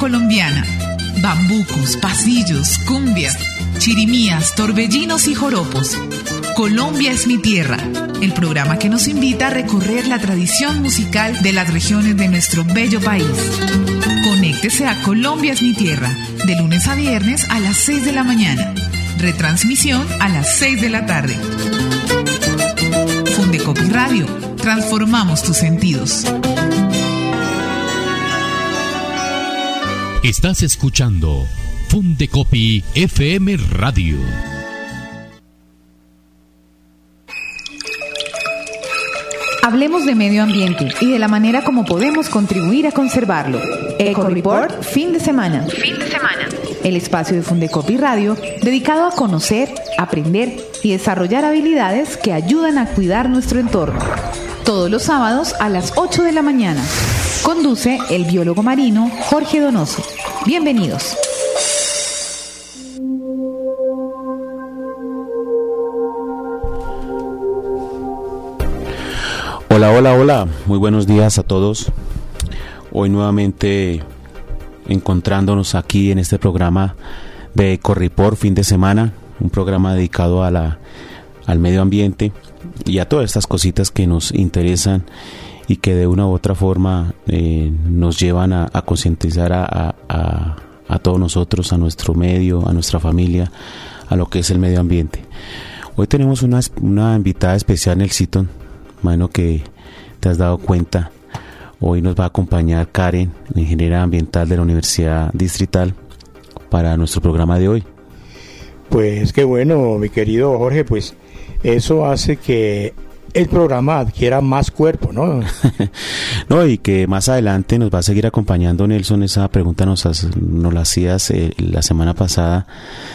colombiana. Bambucos, pasillos, cumbias, chirimías, torbellinos y joropos. Colombia es mi tierra, el programa que nos invita a recorrer la tradición musical de las regiones de nuestro bello país. Conéctese a Colombia es mi tierra, de lunes a viernes a las 6 de la mañana. Retransmisión a las 6 de la tarde. Fundecopi Radio, transformamos tus sentidos. Estás escuchando Fundecopi FM Radio. Hablemos de medio ambiente y de la manera como podemos contribuir a conservarlo. Eco Report, fin de semana. El espacio de Fundecopi Radio dedicado a conocer, aprender y desarrollar habilidades que ayudan a cuidar nuestro entorno. Todos los sábados a las 8 de la mañana. Conduce el biólogo marino Jorge Donoso. Bienvenidos. Hola, muy buenos días a todos. Hoy nuevamente encontrándonos aquí en este programa de Eco Report fin de semana, un programa dedicado al medio ambiente y a todas estas cositas que nos interesan y que de una u otra forma nos llevan a concientizar a todos nosotros, a nuestro medio, a nuestra familia, a lo que es el medio ambiente. Hoy tenemos una invitada especial, Nelsito. Imagino que te has dado cuenta. Hoy nos va a acompañar Karen, ingeniera ambiental de la Universidad Distrital, para nuestro programa de hoy. Pues qué bueno, mi querido Jorge, pues eso hace que el programa adquiera más cuerpo, ¿no? No, y que más adelante nos va a seguir acompañando Nelson. Esa pregunta nos la hacías la semana pasada,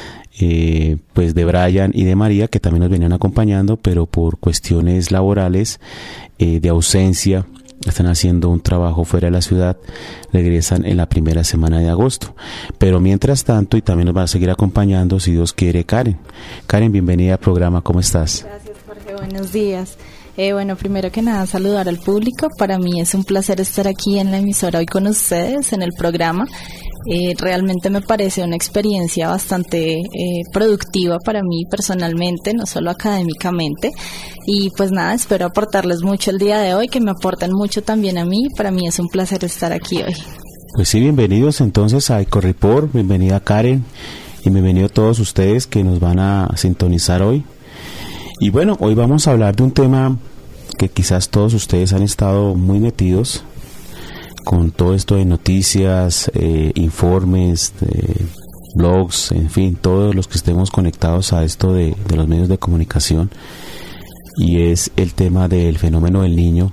pues de Brian y de María, que también nos venían acompañando, pero por cuestiones laborales, de ausencia, están haciendo un trabajo fuera de la ciudad, regresan en la primera semana de agosto. Pero mientras tanto, y también nos va a seguir acompañando, si Dios quiere, Karen. Karen, bienvenida al programa, ¿cómo estás? Gracias, Jorge, buenos días. Bueno, primero que nada, saludar al público. Para mí es un placer estar aquí en la emisora hoy con ustedes, en el programa. Realmente me parece una experiencia bastante productiva para mí personalmente, no solo académicamente. Y pues nada, espero aportarles mucho el día de hoy, que me aporten mucho también a mí. Para mí es un placer estar aquí hoy. Pues sí, bienvenidos entonces a Eco Report, bienvenida Karen y bienvenido a todos ustedes que nos van a sintonizar hoy. Y bueno, hoy vamos a hablar de un tema que quizás todos ustedes han estado muy metidos con todo esto de noticias, informes, blogs, en fin, todos los que estemos conectados a esto de los medios de comunicación, y es el tema del fenómeno del Niño,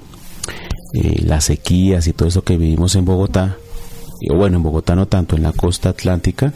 las sequías y todo eso que vivimos en Bogotá, bueno, en Bogotá no tanto, en la costa atlántica,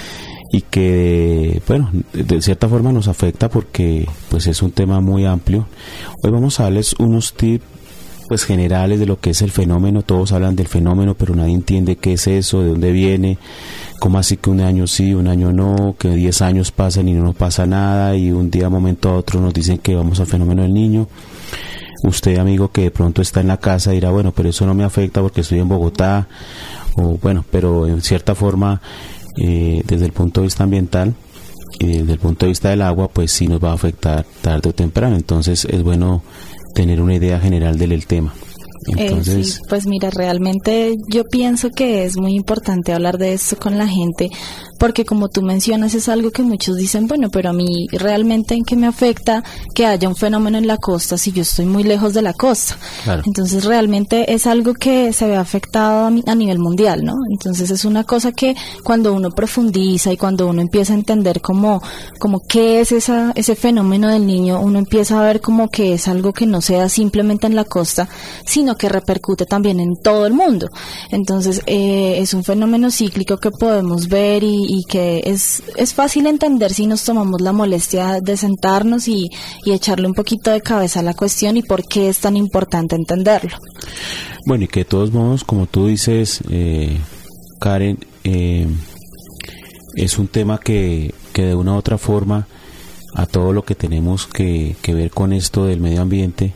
y que, bueno, de cierta forma nos afecta porque pues es un tema muy amplio. Hoy vamos a darles unos tips pues generales de lo que es el fenómeno. Todos hablan del fenómeno, pero nadie entiende qué es eso, de dónde viene, cómo así que un año sí, un año no, que 10 años pasan y no pasa nada, y un día, momento a otro, nos dicen que vamos al fenómeno del Niño. Usted, amigo, que de pronto está en la casa, dirá, bueno, pero eso no me afecta porque estoy en Bogotá, o bueno, pero en cierta forma, desde el punto de vista ambiental y desde el punto de vista del agua, pues sí nos va a afectar tarde o temprano. Entonces es bueno tener una idea general del tema. Entonces, sí, pues mira, realmente yo pienso que es muy importante hablar de esto con la gente, porque como tú mencionas, es algo que muchos dicen, bueno, pero a mí realmente ¿en qué me afecta que haya un fenómeno en la costa si yo estoy muy lejos de la costa? Claro. Entonces realmente es algo que se ve afectado a nivel mundial, ¿no? Entonces es una cosa que cuando uno profundiza y cuando uno empieza a entender como qué es ese fenómeno del Niño, uno empieza a ver como que es algo que no se da simplemente en la costa, sino que repercute también en todo el mundo. Entonces es un fenómeno cíclico que podemos ver y que es fácil entender si nos tomamos la molestia de sentarnos y echarle un poquito de cabeza a la cuestión y por qué es tan importante entenderlo. Bueno, y que de todos modos, como tú dices, Karen, es un tema que de una u otra forma, a todo lo que tenemos que ver con esto del medio ambiente,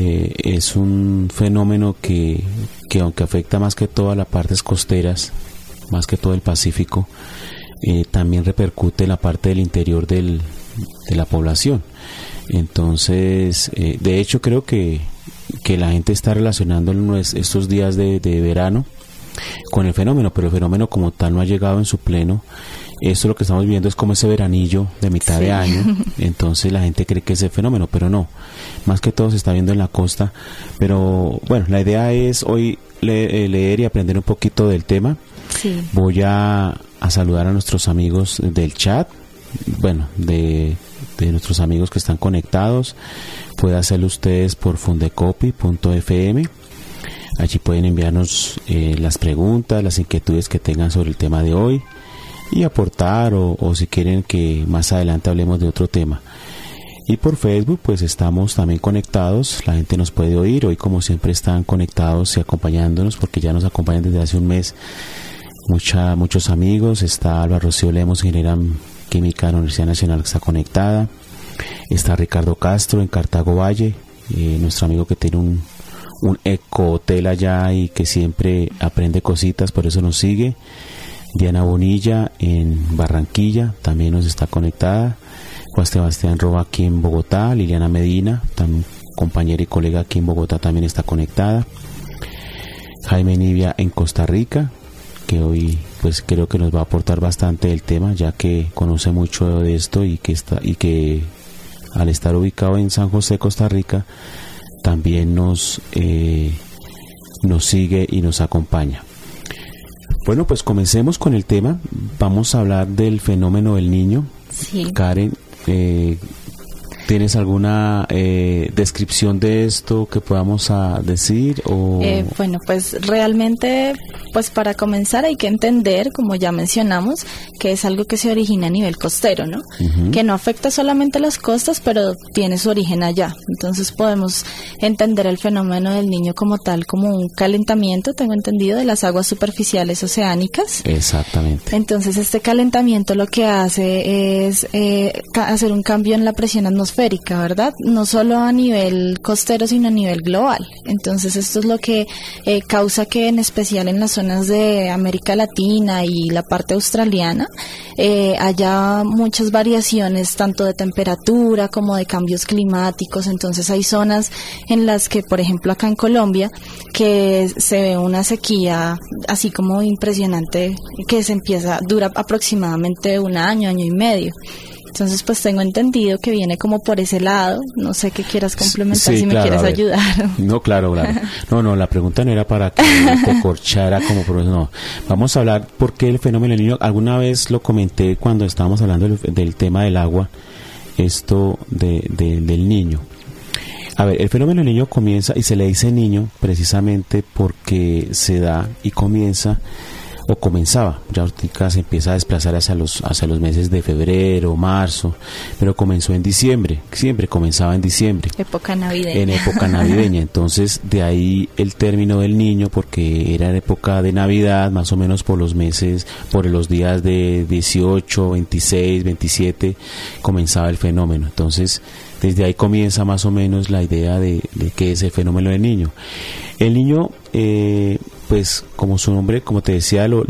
es un fenómeno que aunque afecta más que todo a las partes costeras, más que todo el Pacífico, también repercute en la parte del interior de la población. Entonces, de hecho creo que la gente está relacionando estos días de verano con el fenómeno, pero el fenómeno como tal no ha llegado en su pleno. Esto lo que estamos viendo es como ese veranillo de mitad de año, entonces la gente cree que es el fenómeno, pero no, más que todo se está viendo en la costa. Pero bueno, la idea es hoy leer y aprender un poquito del tema. Sí. Voy a saludar a nuestros amigos del chat, bueno, de nuestros amigos que están conectados. Puede hacerlo ustedes por fundecopy.fm. Allí pueden enviarnos las preguntas, las inquietudes que tengan sobre el tema de hoy y aportar, o si quieren que más adelante hablemos de otro tema. Y por Facebook pues estamos también conectados, la gente nos puede oír. Hoy como siempre están conectados y acompañándonos, porque ya nos acompañan desde hace un mes muchos amigos. Está Alba Rocío Lemos, ingeniera química de la Universidad Nacional, que está conectada. Está Ricardo Castro en Cartago Valle, nuestro amigo que tiene un ecohotel allá y que siempre aprende cositas, por eso nos sigue. Diana Bonilla en Barranquilla también nos está conectada. Juan Sebastián Roba aquí en Bogotá. Liliana Medina, compañera y colega aquí en Bogotá, también está conectada. Jaime Nivia en Costa Rica, que hoy pues creo que nos va a aportar bastante el tema, ya que conoce mucho de esto y que al estar ubicado en San José, Costa Rica, también nos sigue y nos acompaña. Bueno, pues comencemos con el tema. Vamos a hablar del fenómeno del niño. Sí. Karen, ¿tienes alguna descripción de esto que podamos decir? Bueno, pues realmente, pues para comenzar hay que entender, como ya mencionamos, que es algo que se origina a nivel costero, ¿no? Uh-huh. Que no afecta solamente a las costas, pero tiene su origen allá. Entonces podemos entender el fenómeno del niño como tal, como un calentamiento, tengo entendido, de las aguas superficiales oceánicas. Exactamente. Entonces este calentamiento lo que hace es hacer un cambio en la presión atmosférica, ¿verdad? No solo a nivel costero, sino a nivel global. Entonces esto es lo que causa que en especial en las zonas de América Latina y la parte australiana haya muchas variaciones tanto de temperatura como de cambios climáticos. Entonces hay zonas en las que, por ejemplo acá en Colombia, que se ve una sequía así como impresionante, que dura aproximadamente un año y medio. Entonces, pues tengo entendido que viene como por ese lado. No sé qué quieras complementar, sí, si claro, me quieres ayudar. No, claro. No, la pregunta no era para que te corchara como por eso, no. Vamos a hablar por qué el fenómeno del niño. Alguna vez lo comenté cuando estábamos hablando del tema del agua, esto del niño. A ver, el fenómeno del niño comienza, y se le dice niño precisamente porque se da y comenzaba, ya ahorita se empieza a desplazar hacia los meses de febrero, marzo, pero comenzó en diciembre, siempre comenzaba en diciembre. Época navideña. En época navideña, entonces de ahí el término del niño, porque era en época de Navidad, más o menos por los días de 18, 26, 27, comenzaba el fenómeno. Entonces, desde ahí comienza más o menos la idea de qué es el fenómeno del niño. El niño, pues como su nombre, como te decía, lo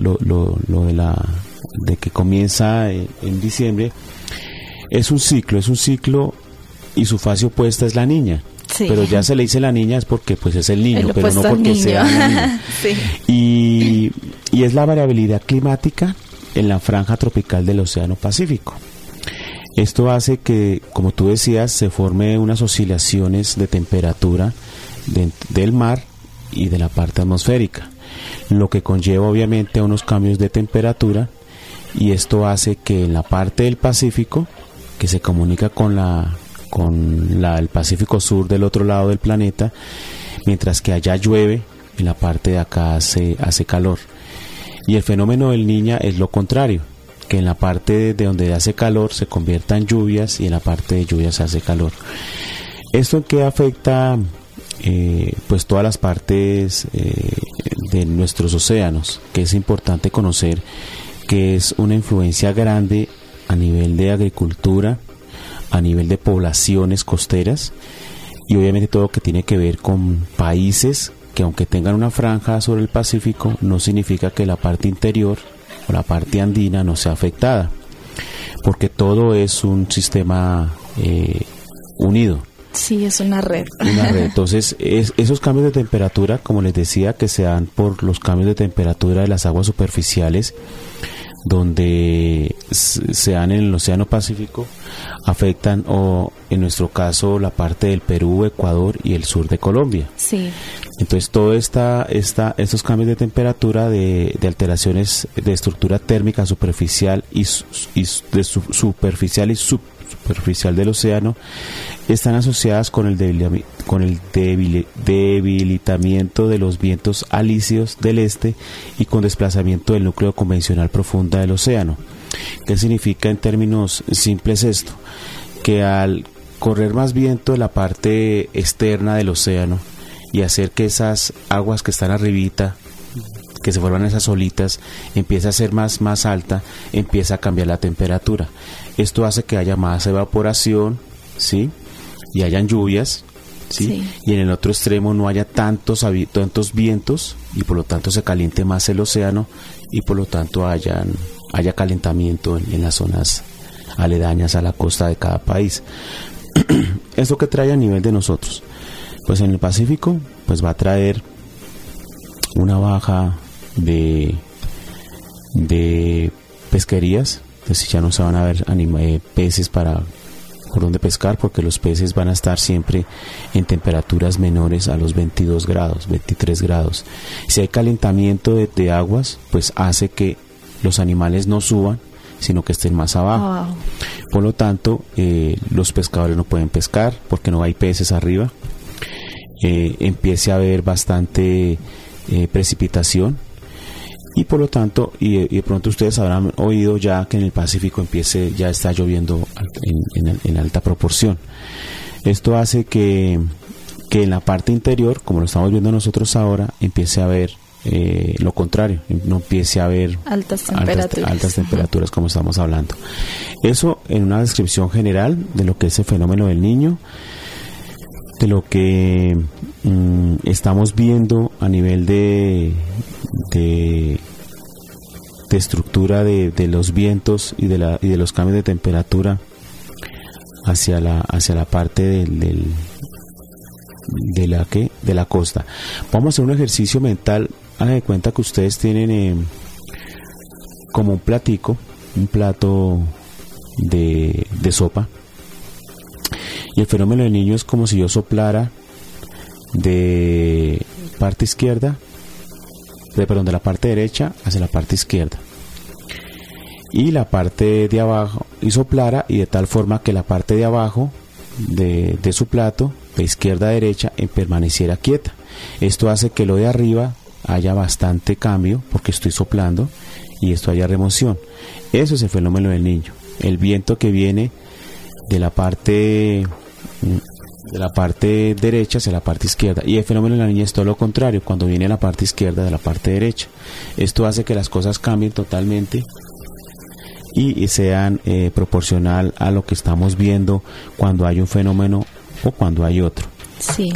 de que comienza en diciembre, es un ciclo y su fase opuesta es la niña. Sí. Pero ya se le dice la niña es porque pues es el niño, pero no porque sea la niña. Sí. Y es la variabilidad climática en la franja tropical del Océano Pacífico. Esto hace que, como tú decías, se formen unas oscilaciones de temperatura del mar y de la parte atmosférica, lo que conlleva obviamente a unos cambios de temperatura, y esto hace que en la parte del Pacífico, que se comunica con el Pacífico Sur del otro lado del planeta, mientras que allá llueve, en la parte de acá hace calor. Y el fenómeno del Niño es lo contrario, que en la parte de donde hace calor se convierta en lluvias, y en la parte de lluvias se hace calor. ¿Esto en qué afecta? Pues todas las partes de nuestros océanos, que es importante conocer que es una influencia grande a nivel de agricultura, a nivel de poblaciones costeras, y obviamente todo lo que tiene que ver con países que aunque tengan una franja sobre el Pacífico, no significa que la parte interior o la parte andina no sea afectada, porque todo es un sistema unido. Sí, es una red. Entonces, esos cambios de temperatura, como les decía, que se dan por los cambios de temperatura de las aguas superficiales, donde se dan en el Océano Pacífico, afectan, o en nuestro caso, la parte del Perú, Ecuador y el sur de Colombia. Sí. Entonces, estos cambios de temperatura, de alteraciones de estructura térmica superficial y superficial del océano, están asociadas con el debilitamiento de los vientos alisios del este y con desplazamiento del núcleo convencional profunda del océano. ¿Qué significa en términos simples esto? Que al correr más viento de la parte externa del océano y hacer que esas aguas que están arribita, que se forman esas olitas, empieza a ser más alta, empieza a cambiar la temperatura. Esto hace que haya más evaporación, ¿sí? Y hayan lluvias, ¿sí? Sí. Y en el otro extremo no haya tantos vientos y por lo tanto se caliente más el océano y por lo tanto haya calentamiento en las zonas aledañas a la costa de cada país. ¿Esto qué trae a nivel de nosotros? Pues en el Pacífico pues va a traer una baja de pesquerías, entonces ya no se van a ver peces por donde pescar, porque los peces van a estar siempre en temperaturas menores a los 22 grados, 23 grados. Si hay calentamiento de aguas, pues hace que los animales no suban, sino que estén más abajo. Wow. Por lo tanto, los pescadores no pueden pescar porque no hay peces arriba. Empiece a haber bastante precipitación y por lo tanto y de pronto ustedes habrán oído ya que en el Pacífico ya está lloviendo en alta proporción. Esto hace que en la parte interior, como lo estamos viendo nosotros ahora, empiece a haber lo contrario, no empiece a haber altas temperaturas como estamos hablando. Eso en una descripción general de lo que es el fenómeno del Niño, de lo que estamos viendo a nivel de estructura de los vientos y de los cambios de temperatura hacia la parte de la costa. Vamos a hacer un ejercicio mental. Hagan de cuenta que ustedes tienen como un plato de sopa, y el fenómeno del Niño es como si yo soplara de la parte derecha hacia la parte izquierda, y la parte de abajo, y soplara, y de tal forma que la parte de abajo de su plato, de izquierda a derecha, permaneciera quieta. Esto hace que lo de arriba haya bastante cambio, porque estoy soplando, y esto haya remoción. Eso es el fenómeno del Niño, el viento que viene de la parte derecha hacia la parte izquierda, y el fenómeno de la Niña es todo lo contrario, cuando viene la parte izquierda de la parte derecha. Esto hace que las cosas cambien totalmente y sean proporcional a lo que estamos viendo cuando hay un fenómeno o cuando hay otro. Sí.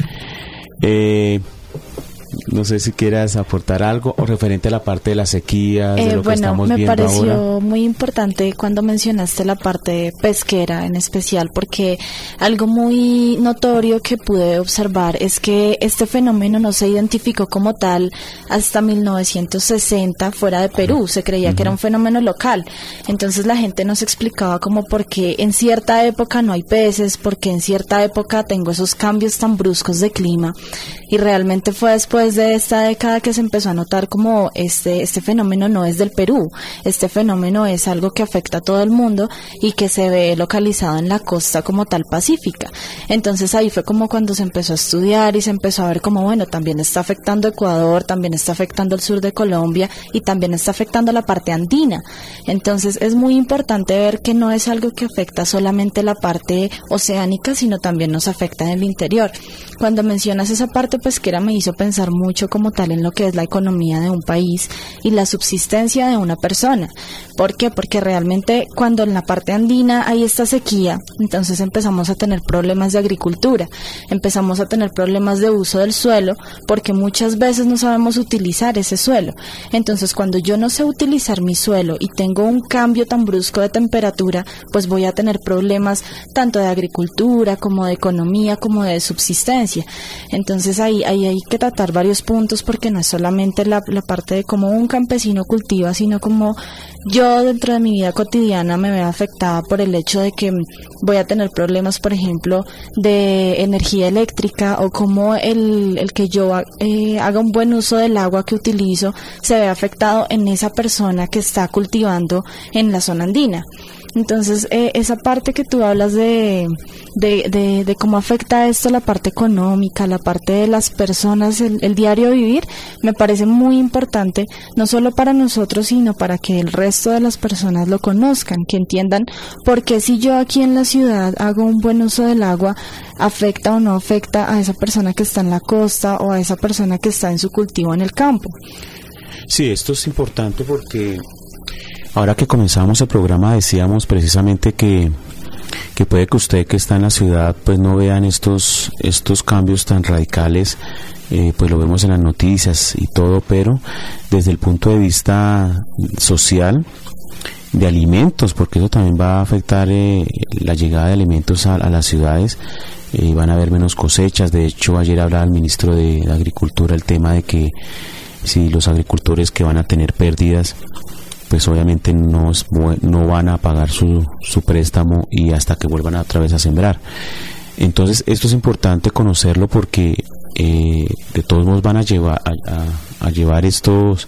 No sé si quieras aportar algo o referente a la parte de la sequía, de lo que estamos viendo ahora. Me pareció muy importante cuando mencionaste la parte pesquera en especial, porque algo muy notorio que pude observar es que este fenómeno no se identificó como tal hasta 1960 fuera de Perú. Se creía que era un fenómeno local. Entonces la gente nos explicaba como por qué en cierta época no hay peces, porque en cierta época tengo esos cambios tan bruscos de clima. Y realmente fue después de esta década que se empezó a notar como este fenómeno no es del Perú, este fenómeno es algo que afecta a todo el mundo y que se ve localizado en la costa como tal pacífica. Entonces ahí fue como cuando se empezó a estudiar y se empezó a ver como bueno, también está afectando Ecuador, también está afectando el sur de Colombia y también está afectando la parte andina. Entonces es muy importante ver que no es algo que afecta solamente la parte oceánica, sino también nos afecta en el interior. Cuando mencionas esa parte pesquera me hizo pensar mucho como tal en lo que es la economía de un país y la subsistencia de una persona, ¿Por qué? Porque realmente cuando en la parte andina hay esta sequía, entonces empezamos a tener problemas de agricultura, empezamos a tener problemas de uso del suelo, porque muchas veces no sabemos utilizar ese suelo. Entonces cuando yo no sé utilizar mi suelo y tengo un cambio tan brusco de temperatura, pues voy a tener problemas tanto de agricultura como de economía como de subsistencia. Entonces ahí hay que tratar varios puntos, porque no es solamente la parte de cómo un campesino cultiva, sino como yo dentro de mi vida cotidiana me veo afectada por el hecho de que voy a tener problemas, por ejemplo, de energía eléctrica, o como el que yo haga un buen uso del agua que utilizo se ve afectado en esa persona que está cultivando en la zona andina. Entonces, esa parte que tú hablas de cómo afecta esto, la parte económica, la parte de las personas, el diario vivir, me parece muy importante, no solo para nosotros, sino para que el resto de las personas lo conozcan, que entiendan por qué si yo aquí en la ciudad hago un buen uso del agua, afecta o no afecta a esa persona que está en la costa o a esa persona que está en su cultivo en el campo. Sí, esto es importante porque ahora que comenzamos el programa decíamos precisamente que puede que usted que está en la ciudad pues no vean estos cambios tan radicales, pues lo vemos en las noticias y todo, pero desde el punto de vista social, de alimentos, porque eso también va a afectar la llegada de alimentos a las ciudades, van a haber menos cosechas. De hecho, ayer hablaba el ministro de Agricultura el tema de que si los agricultores que van a tener pérdidas, pues obviamente no van a pagar su préstamo y hasta que vuelvan otra vez a sembrar. Entonces esto es importante conocerlo, porque de todos modos van a llevar estos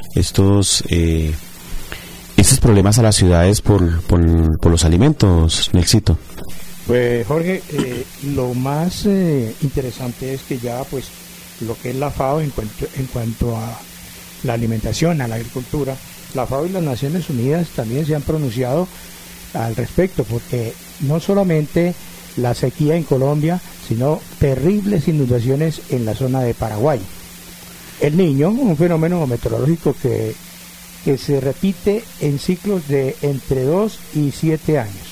problemas a las ciudades por los alimentos, Nelsito. Pues Jorge, lo más interesante es que ya pues lo que es la FAO en cuanto a la alimentación, a la agricultura, la FAO y las Naciones Unidas también se han pronunciado al respecto, porque no solamente la sequía en Colombia, sino terribles inundaciones en la zona de Paraguay. El Niño, un fenómeno meteorológico que se repite en ciclos de entre 2 y 7 años,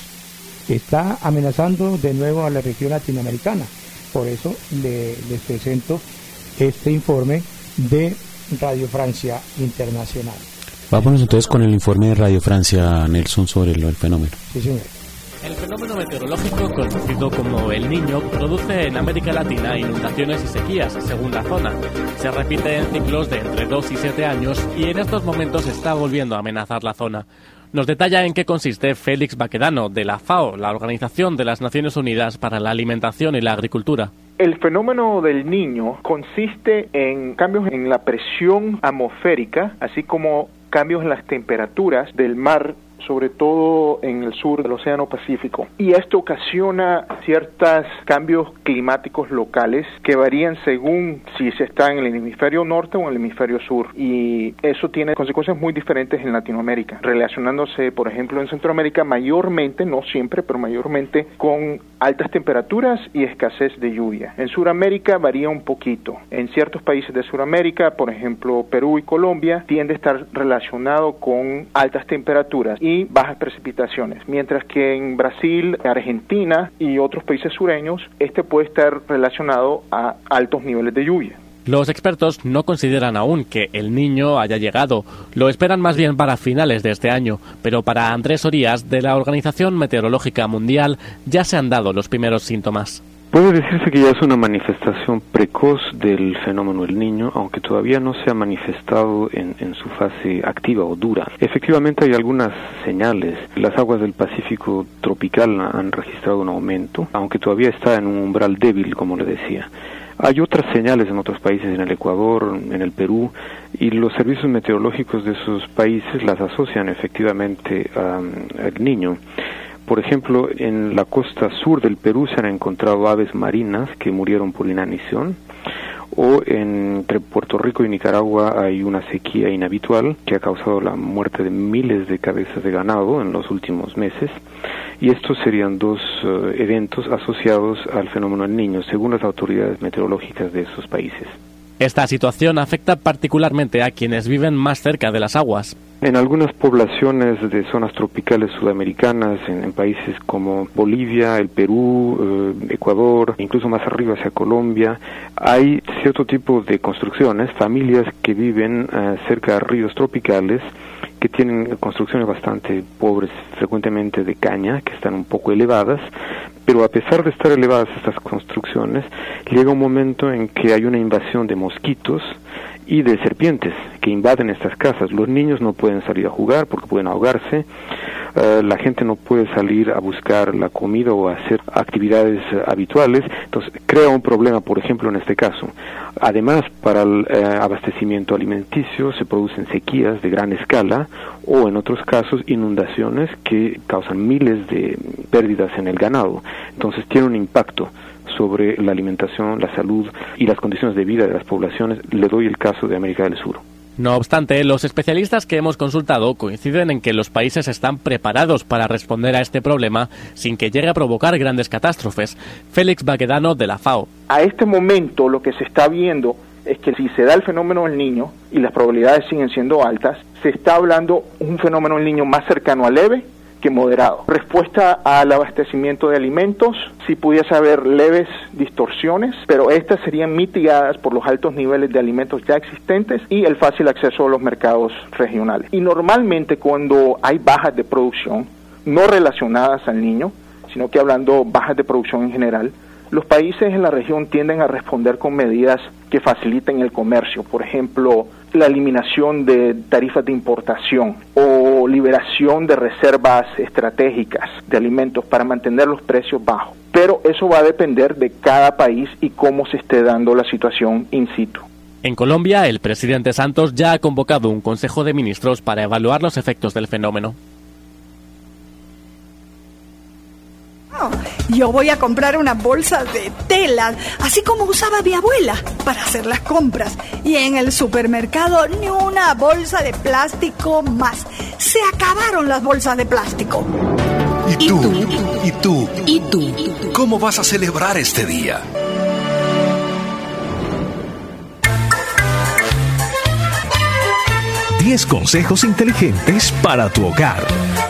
está amenazando de nuevo a la región latinoamericana. Por eso les presento este informe de Radio Francia Internacional. Vámonos entonces con el informe de Radio Francia, Nelson, sobre el fenómeno. Sí, señor. El fenómeno meteorológico conocido como El Niño produce en América Latina inundaciones y sequías, según la zona. Se repite en ciclos de entre 2 y 7 años y en estos momentos está volviendo a amenazar la zona. Nos detalla en qué consiste Félix Baquedano, de la FAO, la Organización de las Naciones Unidas para la Alimentación y la Agricultura. El fenómeno del Niño consiste en cambios en la presión atmosférica, así como cambios en las temperaturas del mar, sobre todo en el sur del Océano Pacífico. Y esto ocasiona ciertos cambios climáticos locales que varían según si se está en el hemisferio norte o en el hemisferio sur. Y eso tiene consecuencias muy diferentes en Latinoamérica, relacionándose, por ejemplo, en Centroamérica mayormente, no siempre, pero mayormente con altas temperaturas y escasez de lluvia. En Sudamérica varía un poquito. En ciertos países de Sudamérica, por ejemplo, Perú y Colombia, tiende a estar relacionado con altas temperaturas y bajas precipitaciones, mientras que en Brasil, Argentina y otros países sureños, este puede estar relacionado a altos niveles de lluvia. Los expertos no consideran aún que El Niño haya llegado, lo esperan más bien para finales de este año, pero para Andrés Orías, de la Organización Meteorológica Mundial, ya se han dado los primeros síntomas. Puede decirse que ya es una manifestación precoz del fenómeno El Niño, aunque todavía no se ha manifestado en su fase activa o dura. Efectivamente hay algunas señales. Las aguas del Pacífico tropical han registrado un aumento, aunque todavía está en un umbral débil, como le decía. Hay otras señales en otros países, en el Ecuador, en el Perú, y los servicios meteorológicos de esos países las asocian efectivamente al Niño. Por ejemplo, en la costa sur del Perú se han encontrado aves marinas que murieron por inanición, o entre Puerto Rico y Nicaragua hay una sequía inhabitual que ha causado la muerte de miles de cabezas de ganado en los últimos meses, y estos serían dos eventos asociados al fenómeno del Niño, según las autoridades meteorológicas de esos países. Esta situación afecta particularmente a quienes viven más cerca de las aguas. En algunas poblaciones de zonas tropicales sudamericanas, en países como Bolivia, el Perú, Ecuador, incluso más arriba hacia Colombia, hay cierto tipo de construcciones, familias que viven cerca de ríos tropicales, que tienen construcciones bastante pobres, frecuentemente de caña, que están un poco elevadas, pero a pesar de estar elevadas estas construcciones, llega un momento en que hay una invasión de mosquitos y de serpientes que invaden estas casas. Los niños no pueden salir a jugar porque pueden ahogarse, la gente no puede salir a buscar la comida o a hacer actividades habituales, entonces crea un problema, por ejemplo, en este caso. Además, para el abastecimiento alimenticio se producen sequías de gran escala o, en otros casos, inundaciones que causan miles de pérdidas en el ganado. Entonces tiene un impacto sobre la alimentación, la salud y las condiciones de vida de las poblaciones. Le doy el caso de América del Sur. No obstante, los especialistas que hemos consultado coinciden en que los países están preparados para responder a este problema sin que llegue a provocar grandes catástrofes. Félix Baquedano, de la FAO. A este momento lo que se está viendo es que si se da el fenómeno del Niño y las probabilidades siguen siendo altas, se está hablando un fenómeno del Niño más cercano a leve que moderado. Respuesta al abastecimiento de alimentos, sí pudiese haber leves distorsiones, pero estas serían mitigadas por los altos niveles de alimentos ya existentes y el fácil acceso a los mercados regionales. Y normalmente cuando hay bajas de producción, no relacionadas al Niño, sino que hablando bajas de producción en general, los países en la región tienden a responder con medidas que faciliten el comercio, por ejemplo, la eliminación de tarifas de importación o liberación de reservas estratégicas de alimentos para mantener los precios bajos. Pero eso va a depender de cada país y cómo se esté dando la situación in situ. En Colombia, el presidente Santos ya ha convocado un Consejo de Ministros para evaluar los efectos del fenómeno. Yo voy a comprar una bolsa de tela, así como usaba mi abuela, para hacer las compras. Y en el supermercado ni una bolsa de plástico más. Se acabaron las bolsas de plástico. ¿Y tú? ¿Cómo vas a celebrar este día? Diez consejos inteligentes para tu hogar.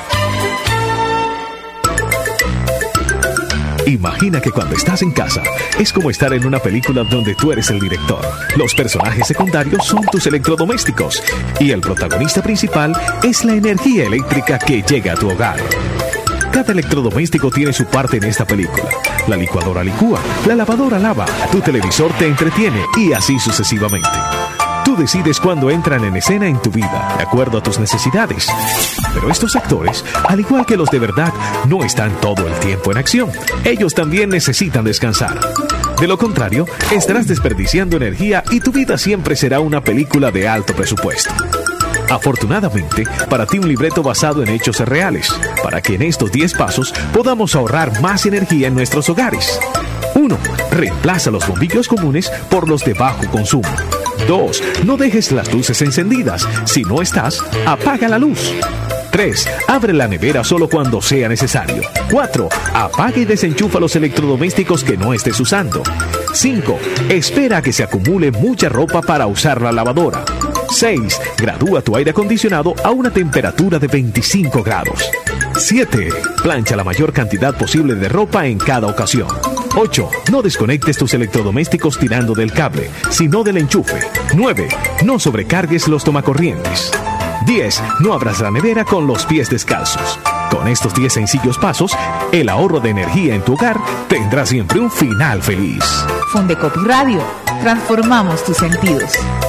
Imagina que cuando estás en casa, es como estar en una película donde tú eres el director. Los personajes secundarios son tus electrodomésticos y el protagonista principal es la energía eléctrica que llega a tu hogar. Cada electrodoméstico tiene su parte en esta película. La licuadora licúa, la lavadora lava, tu televisor te entretiene y así sucesivamente. Tú decides cuándo entran en escena en tu vida, de acuerdo a tus necesidades. Pero estos actores, al igual que los de verdad, no están todo el tiempo en acción. Ellos también necesitan descansar. De lo contrario, estarás desperdiciando energía y tu vida siempre será una película de alto presupuesto. Afortunadamente, para ti un libreto basado en hechos reales, para que en estos 10 pasos podamos ahorrar más energía en nuestros hogares. 1. Reemplaza los bombillos comunes por los de bajo consumo. 2. No dejes las luces encendidas. Si no estás, apaga la luz. 3. Abre la nevera solo cuando sea necesario. 4. Apaga y desenchufa los electrodomésticos que no estés usando. 5. Espera a que se acumule mucha ropa para usar la lavadora. 6. Gradúa tu aire acondicionado a una temperatura de 25 grados. 7. Plancha la mayor cantidad posible de ropa en cada ocasión. 8. No desconectes tus electrodomésticos tirando del cable, sino del enchufe. 9. No sobrecargues los tomacorrientes. 10. No abras la nevera con los pies descalzos. Con estos 10 sencillos pasos, el ahorro de energía en tu hogar tendrá siempre un final feliz. Fundecopi Radio. Transformamos tus sentidos.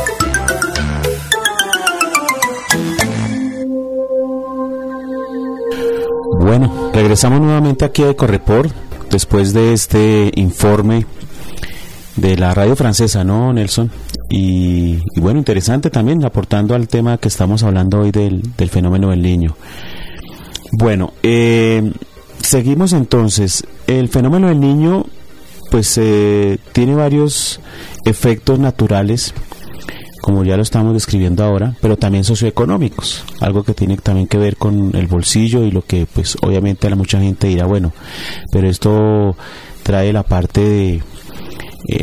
Bueno, regresamos nuevamente aquí a Ecoreport después de este informe de la radio francesa, ¿no, Nelson? Y bueno, interesante también, aportando al tema que estamos hablando hoy del fenómeno del Niño. Bueno, seguimos entonces. El fenómeno del Niño pues tiene varios efectos naturales, como ya lo estamos describiendo ahora, pero también socioeconómicos, algo que tiene también que ver con el bolsillo y lo que pues obviamente a mucha gente dirá, bueno, pero esto trae la parte de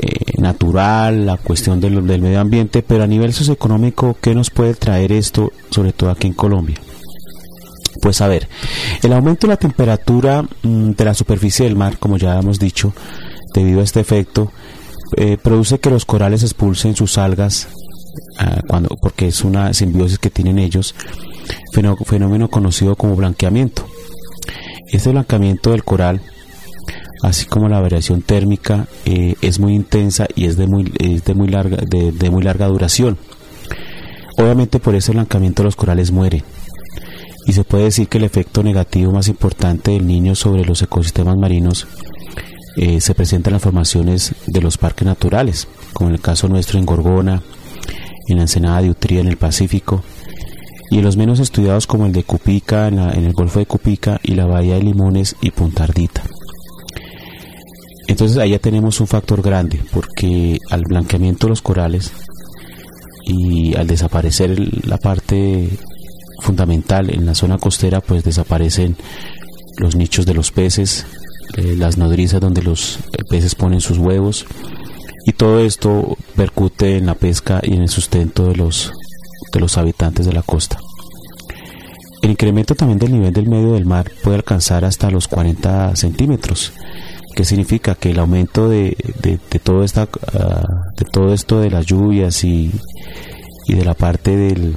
natural, la cuestión del medio ambiente, pero a nivel socioeconómico, ¿qué nos puede traer esto, sobre todo aquí en Colombia? Pues a ver, el aumento de la temperatura de la superficie del mar, como ya hemos dicho, debido a este efecto, produce que los corales expulsen sus algas, porque es una simbiosis que tienen ellos, fenómeno conocido como blanqueamiento. Este blanqueamiento del coral, así como la variación térmica, es muy intensa y es de muy larga duración. Obviamente por ese blanqueamiento los corales mueren, y se puede decir que el efecto negativo más importante del niño sobre los ecosistemas marinos se presenta en las formaciones de los parques naturales, como en el caso nuestro en Gorgona, en la ensenada de Utría en el Pacífico, y en los menos estudiados como el de Cupica en el Golfo de Cupica y la Bahía de Limones y Punta Ardita. Entonces ahí ya tenemos un factor grande, porque al blanqueamiento de los corales y al desaparecer la parte fundamental en la zona costera, pues desaparecen los nichos de los peces, las nodrizas donde los peces ponen sus huevos, y todo esto percute en la pesca y en el sustento de los habitantes de la costa. El incremento también del nivel del medio del mar puede alcanzar hasta los 40 centímetros, que significa que el aumento de todo esto de las lluvias y de la parte del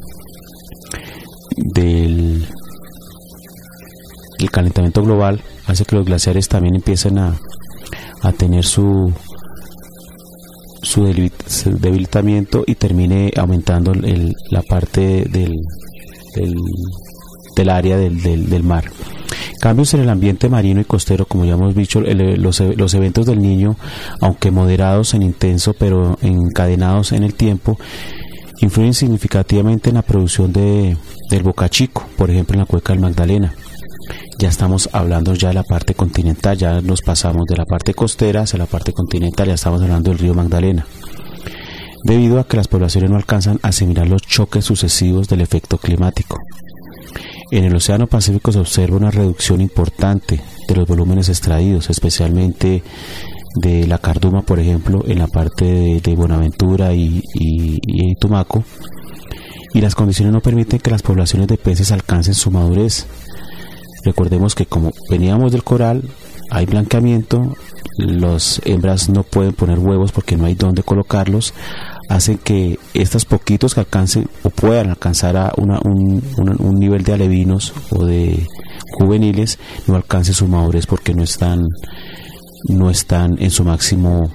calentamiento global hace que los glaciares también empiecen a tener su debilitamiento y termine aumentando la parte del área del mar. Cambios en el ambiente marino y costero, como ya hemos dicho, los eventos del Niño, aunque moderados en intenso pero encadenados en el tiempo, influyen significativamente en la producción del Boca Chico, por ejemplo en la cuenca del Magdalena. Ya estamos hablando ya de la parte continental, ya nos pasamos de la parte costera hacia la parte continental, ya estamos hablando del río Magdalena, debido a que las poblaciones no alcanzan a asimilar los choques sucesivos del efecto climático. En el Océano Pacífico se observa una reducción importante de los volúmenes extraídos, especialmente de la carduma, por ejemplo, en la parte de Buenaventura y Tumaco, y las condiciones no permiten que las poblaciones de peces alcancen su madurez. Recordemos que como veníamos del coral, hay blanqueamiento, las hembras no pueden poner huevos porque no hay dónde colocarlos, hacen que estos poquitos que alcancen o puedan alcanzar a un nivel de alevinos o de juveniles no alcancen su madurez porque no están en su máximo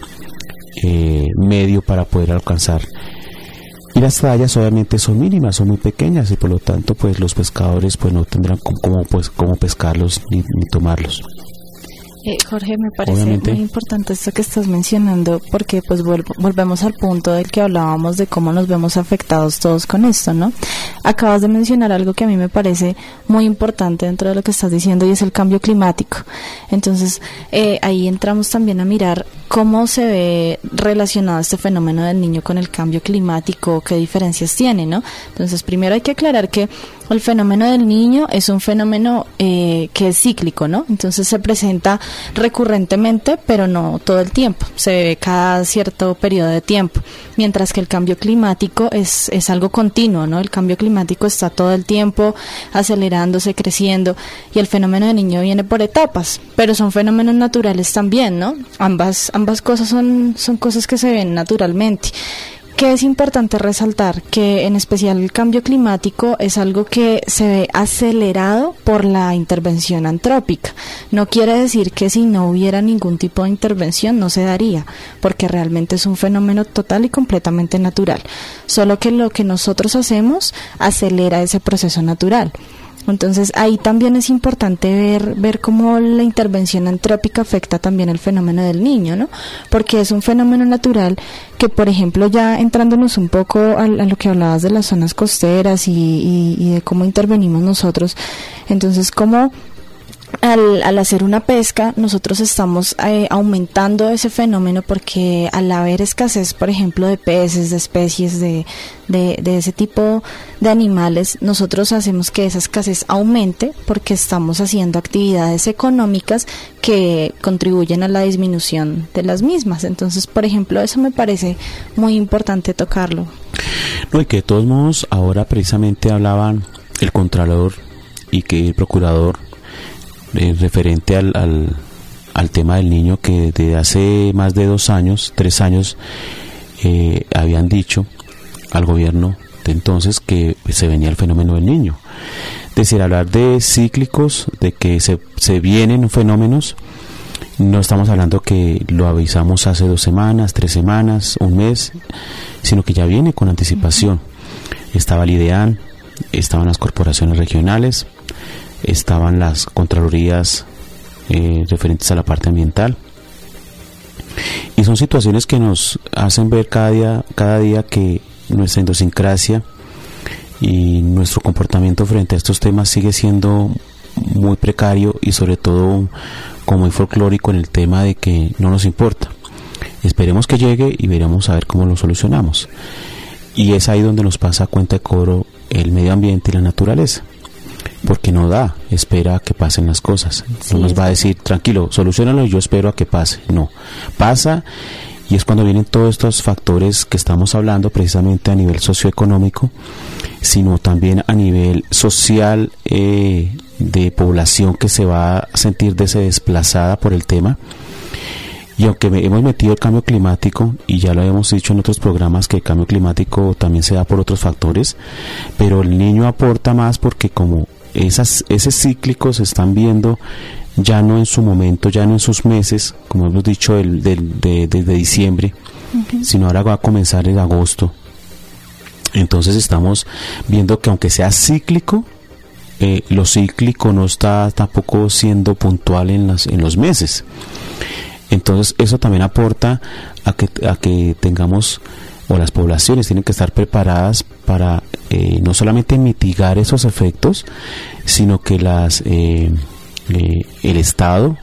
medio para poder alcanzar. Y las tallas obviamente son mínimas, son muy pequeñas, y por lo tanto pues los pescadores pues no tendrán cómo pescarlos ni tomarlos. Jorge, me parece muy importante esto que estás mencionando, porque pues volvemos al punto del que hablábamos de cómo nos vemos afectados todos con esto, ¿no? Acabas de mencionar algo que a mí me parece muy importante dentro de lo que estás diciendo, y es el cambio climático. Entonces, ahí entramos también a mirar cómo se ve relacionado este fenómeno del Niño con el cambio climático, qué diferencias tiene, ¿no? Entonces, primero hay que aclarar que el fenómeno del Niño es un fenómeno que es cíclico, ¿no? Entonces se presenta recurrentemente, pero no todo el tiempo, se ve cada cierto periodo de tiempo, mientras que el cambio climático es algo continuo, ¿no? El cambio climático está todo el tiempo acelerándose, creciendo, y el fenómeno del Niño viene por etapas, pero son fenómenos naturales también, ¿no? Ambas cosas son cosas que se ven naturalmente. Que es importante resaltar que en especial el cambio climático es algo que se ve acelerado por la intervención antrópica. No quiere decir que si no hubiera ningún tipo de intervención no se daría, porque realmente es un fenómeno total y completamente natural. Solo que lo que nosotros hacemos acelera ese proceso natural. Entonces ahí también es importante ver cómo la intervención antrópica afecta también el fenómeno del Niño, ¿no? Porque es un fenómeno natural que, por ejemplo, ya entrándonos un poco a lo que hablabas de las zonas costeras y de cómo intervenimos nosotros, entonces cómo al hacer una pesca, nosotros estamos aumentando ese fenómeno, porque al haber escasez, por ejemplo, de peces, de especies, de ese tipo de animales, nosotros hacemos que esa escasez aumente porque estamos haciendo actividades económicas que contribuyen a la disminución de las mismas. Entonces, por ejemplo, eso me parece muy importante tocarlo. No, y que de todos modos, ahora precisamente hablaban el Contralor y que el Procurador referente al tema del niño, que desde hace más de 2 años, 3 años, habían dicho al gobierno de entonces que se venía el fenómeno del niño. Es decir, hablar de cíclicos, de que se vienen fenómenos, no estamos hablando que lo avisamos hace 2 semanas, 3 semanas, 1 mes, sino que ya viene con anticipación. Estaba el IDEAN, estaban las corporaciones regionales, estaban las contralorías referentes a la parte ambiental, y son situaciones que nos hacen ver cada día que nuestra idiosincrasia y nuestro comportamiento frente a estos temas sigue siendo muy precario, y sobre todo como muy folclórico en el tema de que no nos importa. Esperemos que llegue y veremos a ver cómo lo solucionamos, y es ahí donde nos pasa cuenta de cobro el medio ambiente y la naturaleza, porque no da, espera a que pasen las cosas. No nos va a decir, tranquilo, solucionalo y yo espero a que pase. No, pasa, y es cuando vienen todos estos factores que estamos hablando precisamente a nivel socioeconómico, sino también a nivel social, de población que se va a sentir desplazada por el tema. Y aunque hemos metido el cambio climático, y ya lo hemos dicho en otros programas que el cambio climático también se da por otros factores, pero el niño aporta más porque como esos cíclicos se están viendo ya no en su momento, ya no en sus meses, como hemos dicho desde diciembre, sino ahora va a comenzar en agosto. Entonces estamos viendo que aunque sea cíclico, lo cíclico no está tampoco siendo puntual en los meses. Entonces eso también aporta a que tengamos, o las poblaciones tienen que estar preparadas para no solamente mitigar esos efectos, sino que el Estado,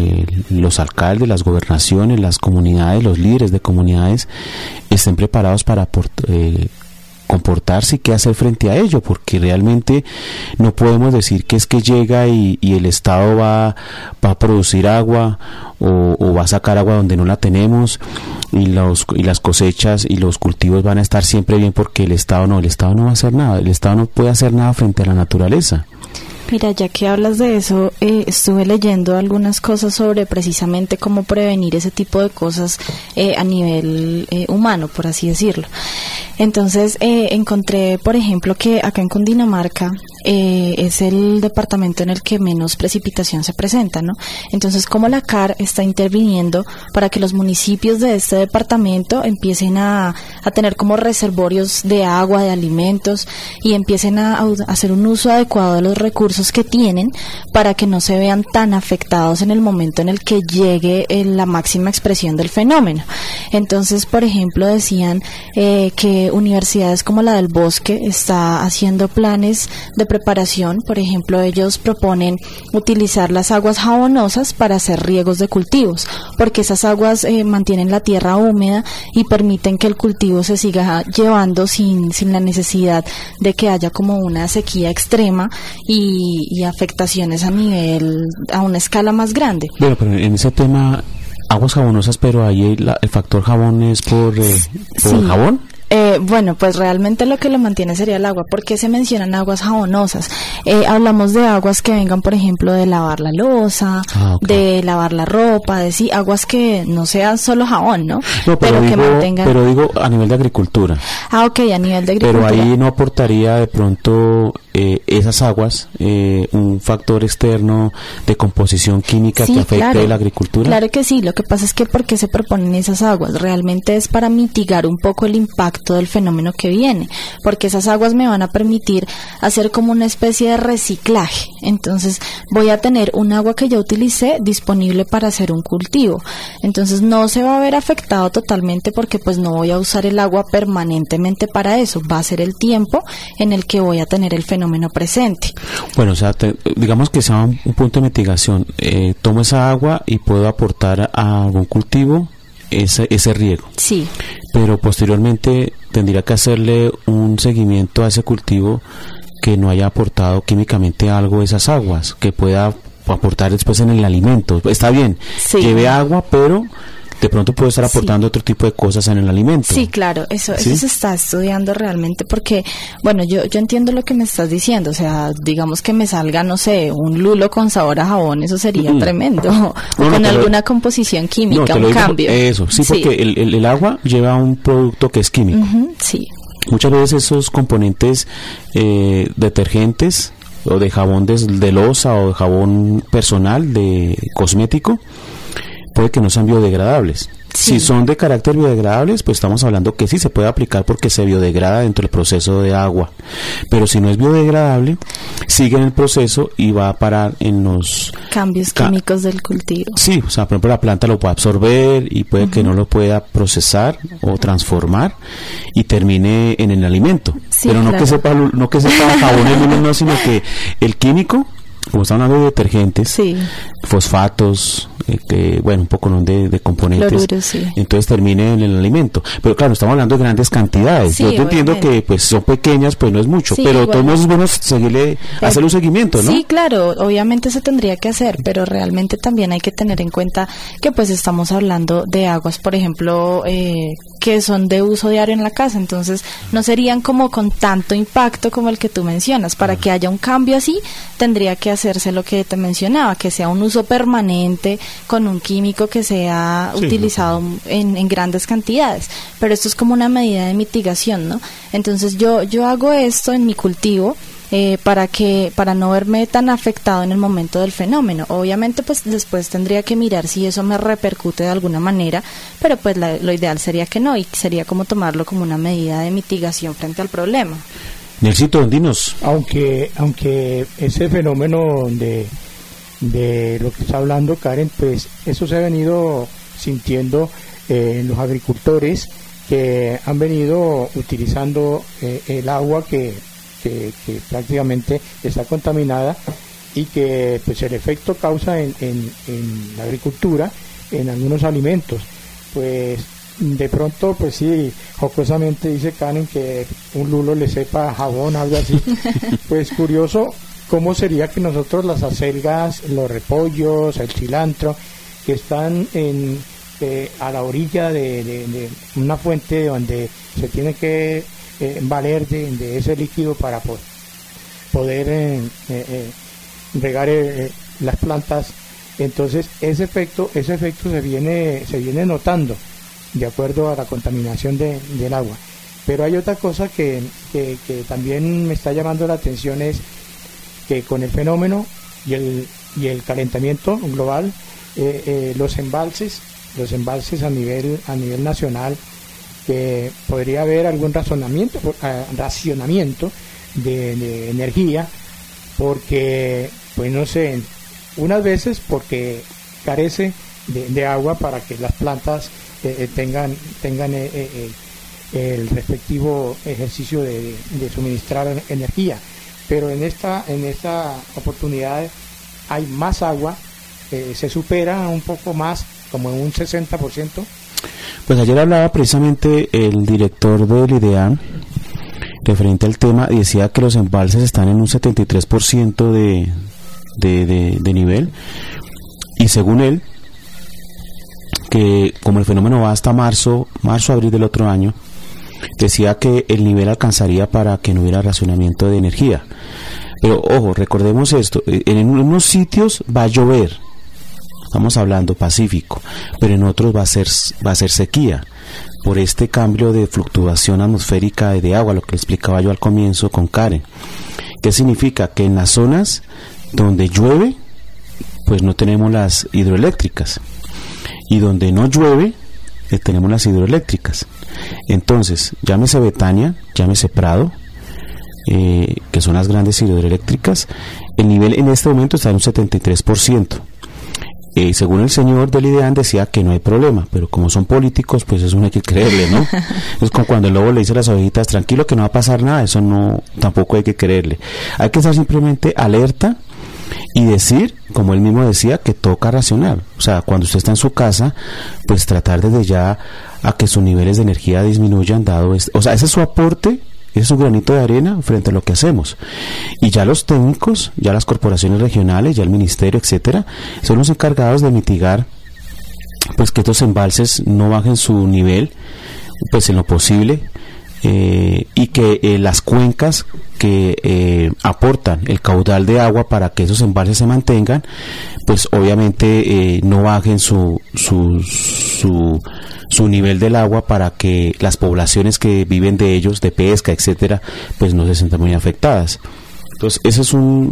los alcaldes, las gobernaciones, las comunidades, los líderes de comunidades estén preparados para comportarse y qué hacer frente a ello, porque realmente no podemos decir que es que llega y el Estado va a producir agua o va a sacar agua donde no la tenemos, y las cosechas y los cultivos van a estar siempre bien, porque el Estado no va a hacer nada, el Estado no puede hacer nada frente a la naturaleza. Mira, ya que hablas de eso, estuve leyendo algunas cosas sobre precisamente cómo prevenir ese tipo de cosas a nivel humano, por así decirlo. Entonces, encontré, por ejemplo, que acá en Cundinamarca es el departamento en el que menos precipitación se presenta, ¿no? Entonces, cómo la CAR está interviniendo para que los municipios de este departamento empiecen a tener como reservorios de agua, de alimentos, y empiecen a hacer un uso adecuado de los recursos que tienen para que no se vean tan afectados en el momento en el que llegue la máxima expresión del fenómeno. Entonces, por ejemplo, decían que universidades como la del Bosque está haciendo planes de preparación. Por ejemplo, ellos proponen utilizar las aguas jabonosas para hacer riegos de cultivos, porque esas aguas mantienen la tierra húmeda y permiten que el cultivo se siga llevando sin la necesidad de que haya como una sequía extrema y afectaciones a una escala más grande. Bueno, pero en ese tema, aguas jabonosas, pero ahí el factor jabón es por jabón. Bueno, pues realmente lo que lo mantiene sería el agua. ¿Por qué se mencionan aguas jabonosas? Hablamos de aguas que vengan, por ejemplo, de lavar la loza, de lavar la ropa, aguas que no sean solo jabón, ¿no? Pero que mantengan... Pero digo a nivel de agricultura. Ok, a nivel de agricultura. Pero ahí no aportaría de pronto esas aguas un factor externo de composición química que afecte la agricultura. Claro que sí. Lo que pasa es que ¿por qué se proponen esas aguas? Realmente es para mitigar un poco el impacto del fenómeno que viene, porque esas aguas me van a permitir hacer como una especie de reciclaje. Entonces voy a tener un agua que ya utilicé disponible para hacer un cultivo. Entonces no se va a ver afectado totalmente, porque pues no voy a usar el agua permanentemente para eso. Va a ser el tiempo en el que voy a tener el fenómeno presente. Bueno, o sea, digamos que sea un punto de mitigación. Tomo esa agua y puedo aportar a algún cultivo ese riego. Sí. Pero posteriormente tendría que hacerle un seguimiento a ese cultivo que no haya aportado químicamente algo de esas aguas, que pueda aportar después en el alimento. Está bien, lleve agua, pero de pronto puede estar aportando otro tipo de cosas en el alimento. Sí, claro, eso se está estudiando realmente porque, bueno, yo entiendo lo que me estás diciendo, o sea, digamos que me salga, no sé, un lulo con sabor a jabón, eso sería tremendo, o con alguna composición química, un cambio. Eso, sí, porque el agua lleva un producto que es químico. Sí. Muchas veces esos componentes detergentes o de jabón de loza o de jabón personal, de cosmético, puede que no sean biodegradables. Si son de carácter biodegradables, pues estamos hablando que sí se puede aplicar porque se biodegrada dentro del proceso de agua. Pero si no es biodegradable, sigue en el proceso y va a parar en los cambios químicos del cultivo. Sí, o sea, por ejemplo, la planta lo puede absorber y puede que no lo pueda procesar o transformar y termine en el alimento. Pero no que sepa jabón, no, sino que el químico, como estamos hablando de detergentes, fosfatos, un poco de componentes, cloruros, entonces termine en el alimento. Pero claro, estamos hablando de grandes cantidades. Yo entiendo que pues son pequeñas, pues no es mucho, pero todos modos es bueno hacer un seguimiento, ¿no? Sí, claro, obviamente se tendría que hacer, pero realmente también hay que tener en cuenta que pues estamos hablando de aguas, por ejemplo, que son de uso diario en la casa, entonces no serían como con tanto impacto como el que tú mencionas. Para que haya un cambio así, tendría que hacerse lo que te mencionaba, que sea un uso permanente con un químico que sea utilizado en grandes cantidades, pero esto es como una medida de mitigación, ¿no? Entonces yo hago esto en mi cultivo para no verme tan afectado en el momento del fenómeno. Obviamente pues después tendría que mirar si eso me repercute de alguna manera, pero pues lo ideal sería que no, y sería como tomarlo como una medida de mitigación frente al problema. Nelsito, dinos. Aunque ese fenómeno de lo que está hablando Karen, pues eso se ha venido sintiendo en los agricultores que han venido utilizando el agua que prácticamente está contaminada y que pues el efecto causa en la agricultura, en algunos alimentos. Pues de pronto, pues sí, jocosamente dice Karen que un lulo le sepa jabón, algo así. Pues curioso cómo sería que nosotros las acelgas, los repollos, el cilantro, que están a la orilla de una fuente donde se tiene que valer de ese líquido para poder regar las plantas. Entonces ese efecto se viene notando de acuerdo a la contaminación del agua. Pero hay otra cosa que también me está llamando la atención, es que con el fenómeno y el calentamiento global, los embalses a nivel nacional, que podría haber algún racionamiento de energía, porque pues no sé, unas veces porque carece de agua para que las plantas tengan el respectivo ejercicio de suministrar energía, pero en esta oportunidad hay más agua, se supera un poco más, como en un 60%. Pues ayer hablaba precisamente el director del IDEAM referente al tema, y decía que los embalses están en un 73% de nivel, y según él, que como el fenómeno va hasta marzo, abril del otro año, decía que el nivel alcanzaría para que no hubiera racionamiento de energía. Pero ojo, recordemos esto, en unos sitios va a llover, estamos hablando Pacífico, pero en otros va a ser sequía por este cambio de fluctuación atmosférica de agua, lo que le explicaba yo al comienzo con Karen. ¿Qué significa? Que en las zonas donde llueve, pues no tenemos las hidroeléctricas, y donde no llueve, tenemos las hidroeléctricas. Entonces, llámese Betania, llámese Prado, que son las grandes hidroeléctricas, el nivel en este momento está en un 73%. según el señor del IDEAN decía que no hay problema, pero como son políticos, pues eso no hay que creerle, ¿no? Es como cuando el lobo le dice a las ovejitas, tranquilo que no va a pasar nada, eso no, tampoco hay que creerle. Hay que estar simplemente alerta y decir, como él mismo decía, que toca racionar. O sea, cuando usted está en su casa, pues tratar desde ya a que sus niveles de energía disminuyan, o sea, ese es su aporte, ese es su granito de arena frente a lo que hacemos. Y ya los técnicos, ya las corporaciones regionales, ya el ministerio, etcétera, son los encargados de mitigar pues que estos embalses no bajen su nivel pues en lo posible, y que las cuencas que aportan el caudal de agua para que esos embalses se mantengan, pues obviamente no bajen su nivel del agua, para que las poblaciones que viven de ellos, de pesca, etcétera, pues no se sientan muy afectadas. Entonces, ese es un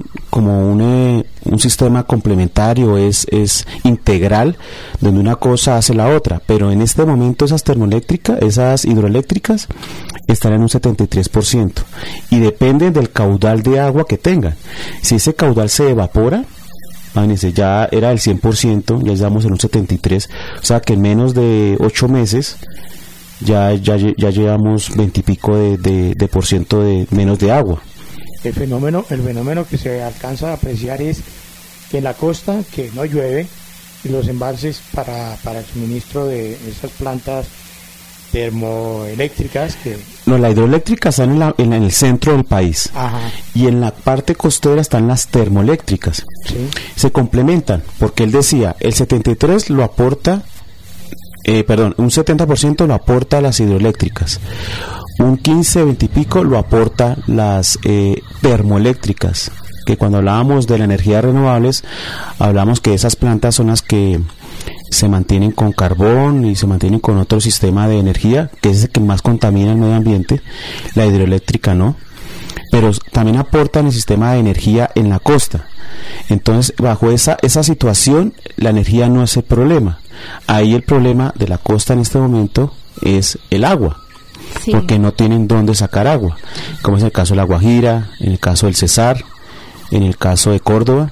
sistema complementario, es integral, donde una cosa hace la otra, pero en este momento esas hidroeléctricas están en un 73%, y dependen del caudal de agua que tengan. Si ese caudal se evapora, imagínense, ya era del 100%, ya estamos en un 73%, o sea que en menos de 8 meses ya llevamos 20 y pico de por ciento de menos de agua. El fenómeno que se alcanza a apreciar es que en la costa, que no llueve, y los embalses para el suministro de esas plantas termoeléctricas No, la hidroeléctrica está en el centro del país. Ajá. Y en la parte costera están las termoeléctricas. Sí. Se complementan, porque él decía, el 73% lo aporta, un 70% lo aporta las hidroeléctricas, un 15, 20 y pico lo aporta las termoeléctricas, que cuando hablábamos de la energía renovables, hablamos que esas plantas son las que se mantienen con carbón y se mantienen con otro sistema de energía, que es el que más contamina el medio ambiente. La hidroeléctrica no, pero también aportan el sistema de energía en la costa. Entonces, bajo esa situación, la energía no es el problema. Ahí el problema de la costa en este momento es el agua. Sí. Porque no tienen dónde sacar agua, como es el caso de La Guajira, en el caso del Cesar, en el caso de Córdoba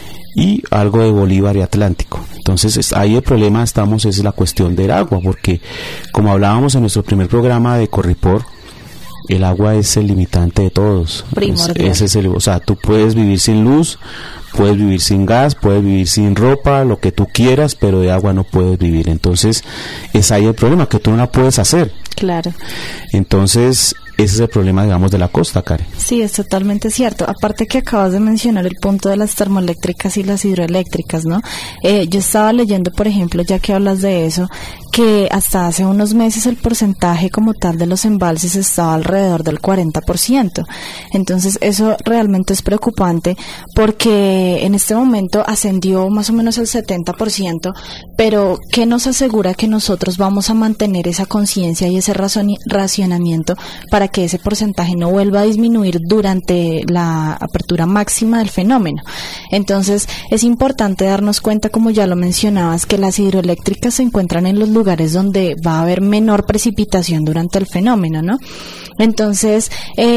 y algo de Bolívar y Atlántico. Entonces ahí el problema es la cuestión del agua, porque como hablábamos en nuestro primer programa de Corripor, el agua es el limitante de todos. O sea, tú puedes vivir sin luz, puedes vivir sin gas, puedes vivir sin ropa, lo que tú quieras, pero de agua no puedes vivir. Entonces es ahí el problema, que tú no la puedes hacer. Claro. Entonces ese es el problema, digamos, de la costa, Karen. Sí, es totalmente cierto. Aparte que acabas de mencionar el punto de las termoeléctricas y las hidroeléctricas, ¿no? Yo estaba leyendo, por ejemplo, ya que hablas de eso, que hasta hace unos meses el porcentaje como tal de los embalses estaba alrededor del 40%. Entonces eso realmente es preocupante, porque en este momento ascendió más o menos al 70%, pero ¿qué nos asegura que nosotros vamos a mantener esa conciencia y ese racionamiento para que ese porcentaje no vuelva a disminuir durante la apertura máxima del fenómeno? Entonces es importante darnos cuenta, como ya lo mencionabas, que las hidroeléctricas se encuentran en los lugares donde va a haber menor precipitación durante el fenómeno, ¿no? Entonces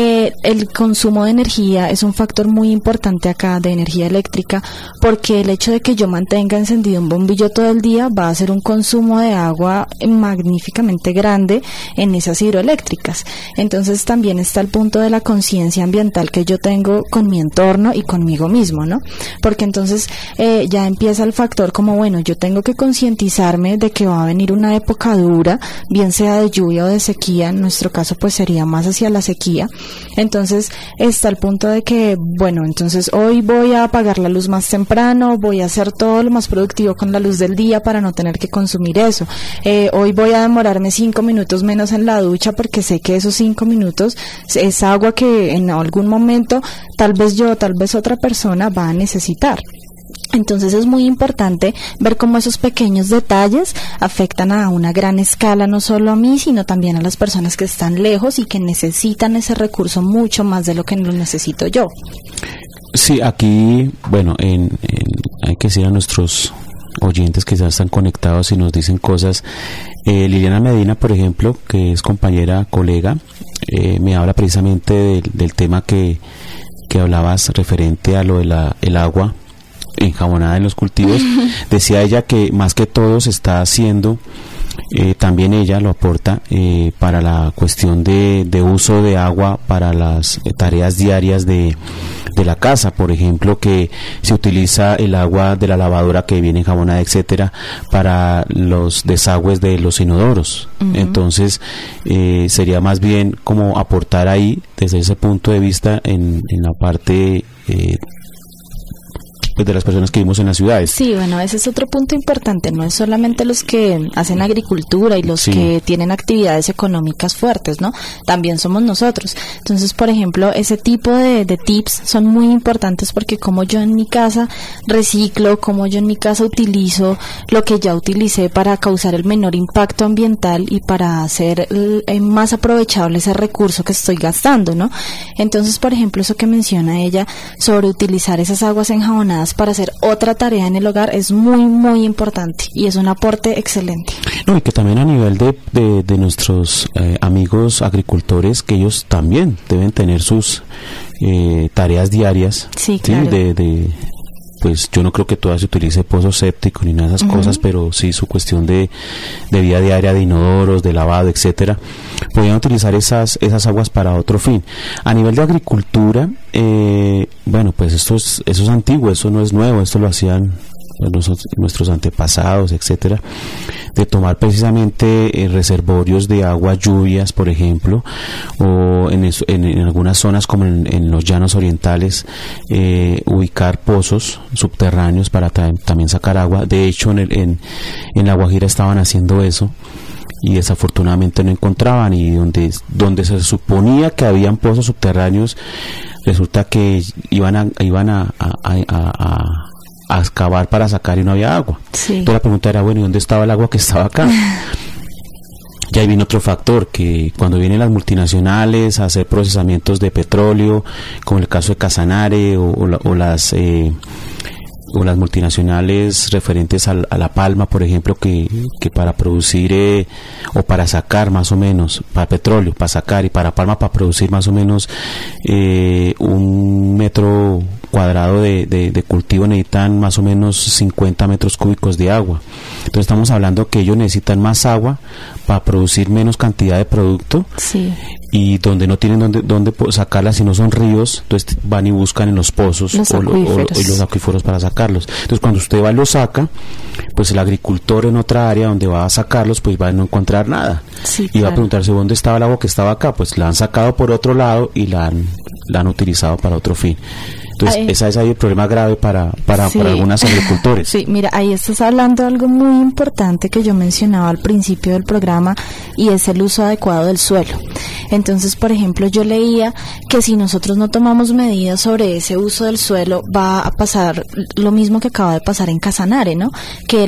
el consumo de energía es un factor muy importante acá, de energía eléctrica, porque el hecho de que yo mantenga encendido un bombillo todo el día va a ser un consumo de agua magníficamente grande en esas hidroeléctricas. Entonces también está el punto de la conciencia ambiental que yo tengo con mi entorno y conmigo mismo, ¿no? Porque entonces ya empieza el factor como, bueno, yo tengo que concientizarme de que va a venir una época dura, bien sea de lluvia o de sequía. En nuestro caso pues sería más hacia la sequía. Entonces está el punto de que, bueno, entonces hoy voy a apagar la luz más temprano, voy a hacer todo lo más productivo con la luz del día para no tener que consumir eso. Hoy voy a demorarme 5 minutos menos en la ducha, porque sé que esos 5 minutos es agua que en algún momento tal vez yo, tal vez otra persona va a necesitar. Entonces es muy importante ver cómo esos pequeños detalles afectan a una gran escala, no solo a mí, sino también a las personas que están lejos y que necesitan ese recurso mucho más de lo que lo necesito yo. Sí, aquí, bueno, hay que decir a nuestros oyentes que ya están conectados y nos dicen cosas. Liliana Medina, por ejemplo, que es compañera, colega, me habla precisamente del tema que hablabas referente a lo de el agua. enjabonada en los cultivos. Decía ella que más que todo se está haciendo, también ella lo aporta, para la cuestión de uso de agua para las tareas diarias de la casa, por ejemplo, que se utiliza el agua de la lavadora que viene enjabonada, etcétera, para los desagües de los inodoros. Entonces sería más bien como aportar ahí desde ese punto de vista en la parte pues de las personas que vivimos en las ciudades. Sí, bueno, ese es otro punto importante, no es solamente los que hacen agricultura y los que tienen actividades económicas fuertes, ¿no? También somos nosotros. Entonces, por ejemplo, ese tipo de tips son muy importantes porque como yo en mi casa reciclo, como yo en mi casa utilizo lo que ya utilicé para causar el menor impacto ambiental y para hacer más aprovechable ese recurso que estoy gastando, ¿no? Entonces, por ejemplo, eso que menciona ella sobre utilizar esas aguas enjabonadas para hacer otra tarea en el hogar es muy, muy importante y es un aporte excelente. No, y que también a nivel de nuestros amigos agricultores, que ellos también deben tener sus tareas diarias. Sí, claro. Pues yo no creo que todavía se utilice pozo séptico ni nada de esas cosas, pero sí su cuestión de vida diaria, de inodoros, de lavado, etcétera, podrían utilizar esas aguas para otro fin. A nivel de agricultura, bueno, pues eso es antiguo, eso no es nuevo, esto lo hacían nuestros antepasados, etcétera, de tomar precisamente reservorios de aguas lluvias, por ejemplo, o en algunas zonas como en los llanos orientales, ubicar pozos subterráneos para también sacar agua. De hecho, en La Guajira estaban haciendo eso y desafortunadamente no encontraban, y donde se suponía que habían pozos subterráneos, resulta que iban a excavar para sacar y no había agua. Sí. Entonces la pregunta era, bueno, ¿y dónde estaba el agua que estaba acá? Y ahí viene otro factor, que cuando vienen las multinacionales a hacer procesamientos de petróleo, como el caso de Casanare o las multinacionales referentes a la palma, por ejemplo, que para producir o para sacar más o menos, para petróleo, para sacar, y para palma para producir más o menos 1 metro cuadrado de cultivo necesitan más o menos 50 metros cúbicos de agua. Entonces estamos hablando que ellos necesitan más agua para producir menos cantidad de producto. Sí. Y donde no tienen dónde sacarla, si no son ríos, entonces van y buscan en los pozos los acuíferos para sacarlos. Entonces cuando usted va y lo saca, pues el agricultor en otra área donde va a sacarlos, pues va a no encontrar nada. Sí, y va a preguntarse dónde estaba el agua que estaba acá, pues la han sacado por otro lado y la han utilizado para otro fin. Entonces, ese es ahí el problema grave para algunos agricultores. Sí, mira, ahí estás hablando de algo muy importante que yo mencionaba al principio del programa, y es el uso adecuado del suelo. Entonces, por ejemplo, yo leía que si nosotros no tomamos medidas sobre ese uso del suelo, va a pasar lo mismo que acaba de pasar en Casanare, ¿no? Que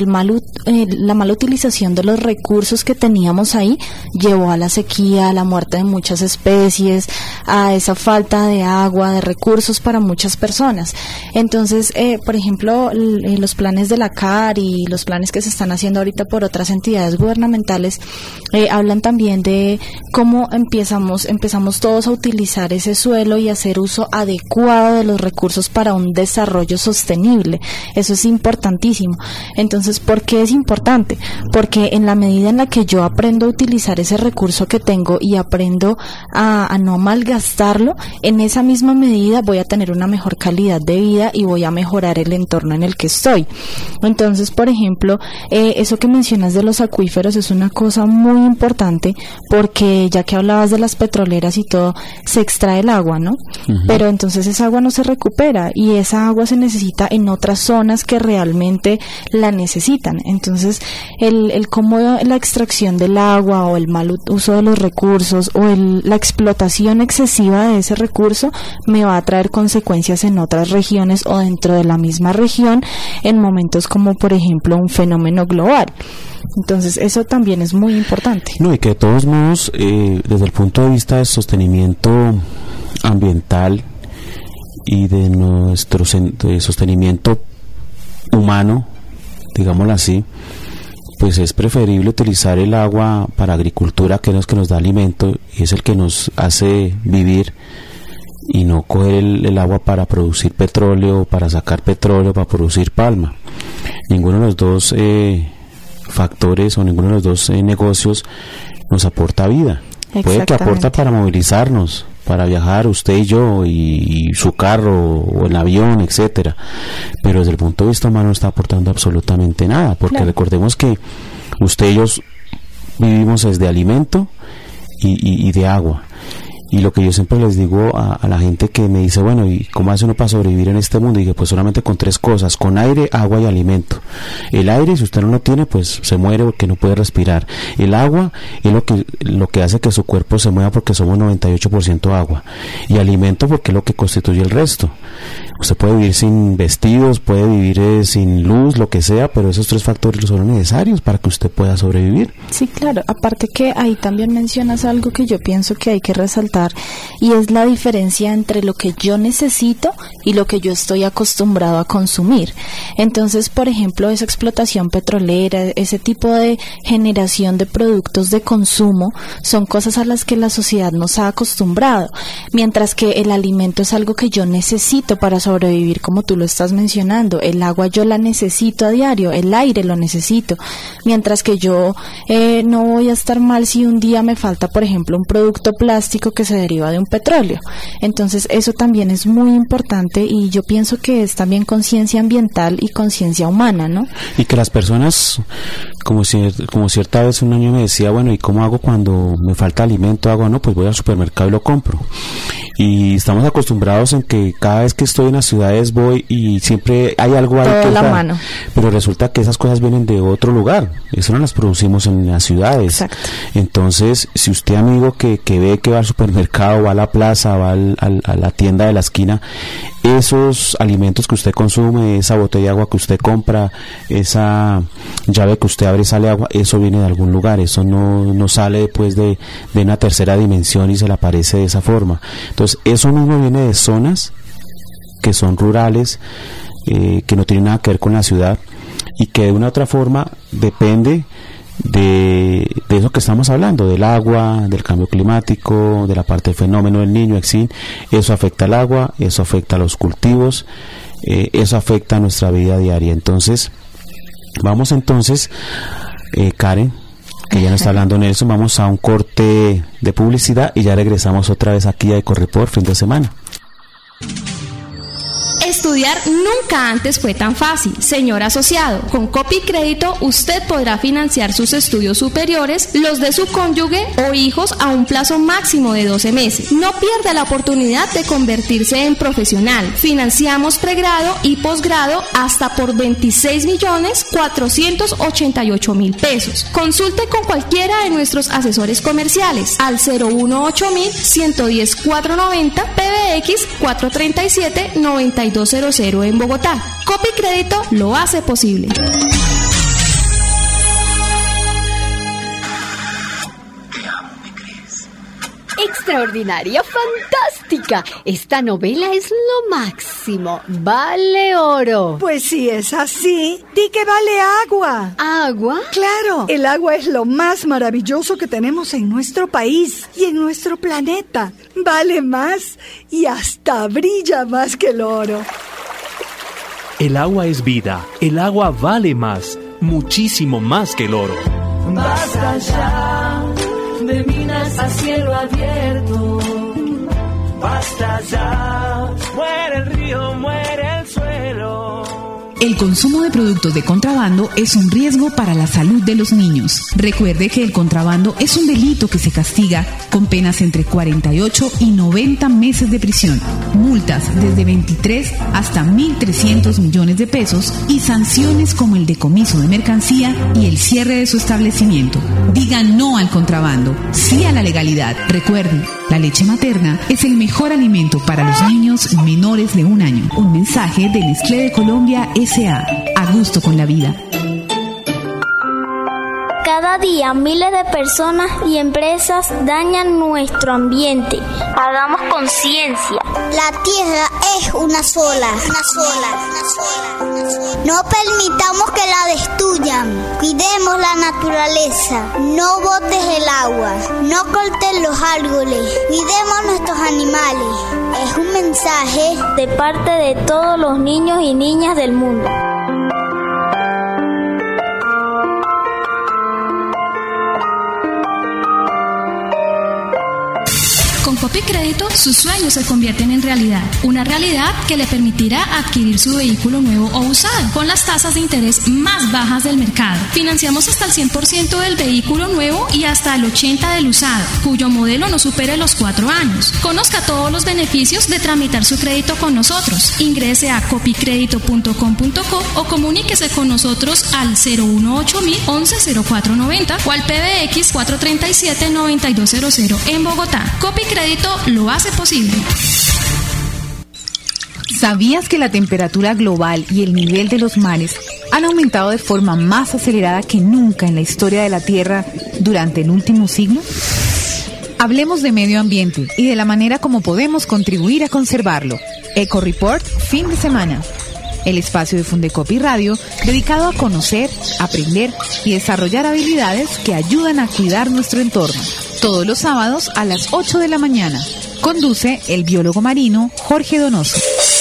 la mala utilización de los recursos que teníamos ahí llevó a la sequía, a la muerte de muchas especies, a esa falta de agua, de recursos para muchas personas. Entonces, por ejemplo, los planes de la CAR y los planes que se están haciendo ahorita por otras entidades gubernamentales hablan también de cómo empezamos todos a utilizar ese suelo y hacer uso adecuado de los recursos para un desarrollo sostenible. Eso es importantísimo. Entonces, ¿por qué es importante? Porque en la medida en la que yo aprendo a utilizar ese recurso que tengo y aprendo a no malgastarlo, en esa misma medida voy a tener una mejor calidad de vida y voy a mejorar el entorno en el que estoy. Entonces, por ejemplo, eso que mencionas de los acuíferos es una cosa muy importante, porque ya que hablabas de las petroleras y todo, se extrae el agua, ¿no? Pero entonces esa agua no se recupera y esa agua se necesita en otras zonas que realmente la necesitan. Entonces, el cómo la extracción del agua o el mal uso de los recursos o la explotación excesiva de ese recurso me va a traer consecuencias en otras regiones o dentro de la misma región en momentos como, por ejemplo, un fenómeno global. Entonces, eso también es muy importante. No, y que de todos modos, desde el punto de vista de sostenimiento ambiental y de nuestro sostenimiento humano, digámoslo así, pues es preferible utilizar el agua para agricultura, que es el que nos da alimento y es el que nos hace vivir, y no coger el agua para producir petróleo, para sacar petróleo, para producir palma. Ninguno de los dos factores o ninguno de los dos negocios nos aporta vida. Puede que aporta para movilizarnos, para viajar usted y yo y su carro o el avión, etcétera, pero desde el punto de vista humano no está aportando absolutamente nada, porque recordemos que usted y yo vivimos desde alimento y de agua. Y lo que yo siempre les digo a la gente que me dice, bueno, ¿y cómo hace uno para sobrevivir en este mundo? Y dije, pues solamente con 3 cosas, con aire, agua y alimento. El aire, si usted no lo tiene, pues se muere porque no puede respirar. El agua es lo que hace que su cuerpo se mueva, porque somos 98% agua. Y alimento porque es lo que constituye el resto. Usted puede vivir sin vestidos, puede vivir sin luz, lo que sea, pero esos 3 factores son necesarios para que usted pueda sobrevivir. Sí, claro. Aparte que ahí también mencionas algo que yo pienso que hay que resaltar, y es la diferencia entre lo que yo necesito y lo que yo estoy acostumbrado a consumir. Entonces, por ejemplo, esa explotación petrolera, ese tipo de generación de productos de consumo, son cosas a las que la sociedad nos ha acostumbrado, mientras que el alimento es algo que yo necesito para sobrevivir, como tú lo estás mencionando. El agua yo la necesito a diario, el aire lo necesito, mientras que yo no voy a estar mal si un día me falta, por ejemplo, un producto plástico que se deriva de un petróleo. Entonces eso también es muy importante, y yo pienso que es también conciencia ambiental y conciencia humana, ¿no? Y que las personas, como cierta vez un niño me decía, bueno, ¿y cómo hago cuando me falta alimento, agua? No, pues voy al supermercado y lo compro. Y estamos acostumbrados en que cada vez que estoy en las ciudades voy y siempre hay algo ahí que está, mano. Pero resulta que esas cosas vienen de otro lugar, eso no las producimos en las ciudades. Exacto. Entonces, si usted, amigo, que ve que va al supermercado, va a la plaza, va a la tienda de la esquina, esos alimentos que usted consume, esa botella de agua que usted compra, esa llave que usted abre y sale agua, eso viene de algún lugar, eso no sale después de una tercera dimensión y se le aparece de esa forma. Entonces, eso mismo viene de zonas que son rurales, que no tienen nada que ver con la ciudad, y que de una u otra forma depende de eso que estamos hablando, del agua, del cambio climático, de la parte del fenómeno del Niño, eso afecta al agua, eso afecta a los cultivos, eso afecta a nuestra vida diaria. Entonces, vamos Karen, que ya nos está hablando Nelson, vamos a un corte de publicidad y ya regresamos otra vez aquí a Ecoreport fin de semana. Estudiar nunca antes fue tan fácil, señor asociado. Con Copi Crédito usted podrá financiar sus estudios superiores, los de su cónyuge o hijos a un plazo máximo de 12 meses. No pierda la oportunidad de convertirse en profesional. Financiamos pregrado y posgrado hasta por 26.488.000 pesos. Consulte con cualquiera de nuestros asesores comerciales al 018-110-490 PBX 437-9200 en Bogotá. Copi Crédito lo hace posible. Extraordinaria, fantástica. Esta novela es lo máximo. Vale oro. Pues si es así, di que vale agua. ¿Agua? Claro, el agua es lo más maravilloso que tenemos en nuestro país y en nuestro planeta. Vale más y hasta brilla más que el oro. El agua es vida. El agua vale más, muchísimo más que el oro. Basta ya de minas a cielo abierto. Basta ya. Muere el río, muere el suelo. El consumo de productos de contrabando es un riesgo para la salud de los niños. Recuerde que el contrabando es un delito que se castiga con penas entre 48 y 90 meses de prisión, multas desde 23 hasta 1.300 millones de pesos y sanciones como el decomiso de mercancía y el cierre de su establecimiento. Diga no al contrabando, sí a la legalidad. Recuerde, la leche materna es el mejor alimento para los niños menores de 1 año. Un mensaje de Nestlé de Colombia S.A. A gusto con la vida. Cada día miles de personas y empresas dañan nuestro ambiente. Hagamos conciencia. La tierra es una sola. No permitamos que la destruyan. Cuidemos la naturaleza. No botes el agua. No cortes los árboles. Cuidemos nuestros animales. Es un mensaje de parte de todos los niños y niñas del mundo. Con Copi Crédito, sus sueños se convierten en realidad. Una realidad que le permitirá adquirir su vehículo nuevo o usado, con las tasas de interés más bajas del mercado. Financiamos hasta el 100% del vehículo nuevo y hasta el 80% del usado, cuyo modelo no supere los 4 años. Conozca todos los beneficios de tramitar su crédito con nosotros. Ingrese a copicredito.com.co o comuníquese con nosotros al 018 11 0490 o al PBX 437 9200 en Bogotá. Copi Crédito lo hace posible. ¿Sabías que la temperatura global y el nivel de los mares han aumentado de forma más acelerada que nunca en la historia de la Tierra durante el último siglo? Hablemos de medio ambiente y de la manera como podemos contribuir a conservarlo. Eco Report, fin de semana. El espacio de Fundecopi Radio dedicado a conocer, aprender y desarrollar habilidades que ayudan a cuidar nuestro entorno. Todos los sábados a las 8 de la mañana. Conduce el biólogo marino Jorge Donoso.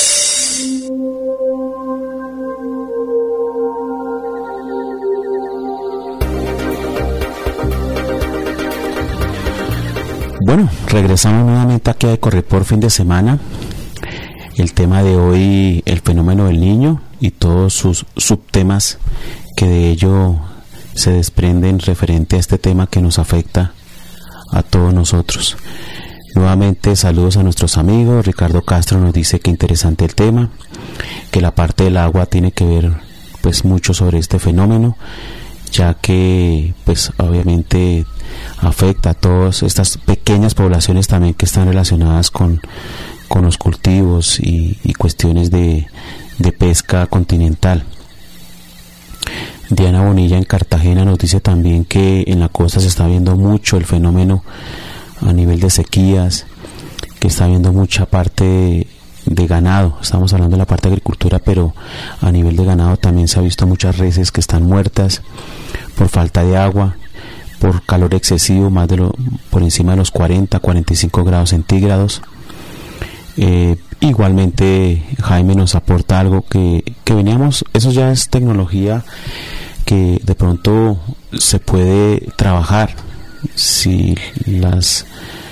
Bueno, regresamos nuevamente aquí a Eco Report fin de semana. El tema de hoy, el fenómeno del niño y todos sus subtemas que de ello se desprenden referente a este tema que nos afecta a todos nosotros. Nuevamente saludos a nuestros amigos. Ricardo Castro nos dice que interesante el tema, que la parte del agua tiene que ver pues mucho sobre este fenómeno, ya que pues obviamente afecta a todas estas pequeñas poblaciones también que están relacionadas con los cultivos y cuestiones de pesca continental. Diana Bonilla en Cartagena nos dice también que en la costa se está viendo mucho el fenómeno a nivel de sequías, que está viendo mucha parte de ganado. Estamos hablando de la parte de agricultura, pero a nivel de ganado también se ha visto muchas reses que están muertas por falta de agua, por calor excesivo, por encima de los 40-45 grados centígrados. Igualmente Jaime nos aporta algo que veníamos, eso ya es tecnología que de pronto se puede trabajar si las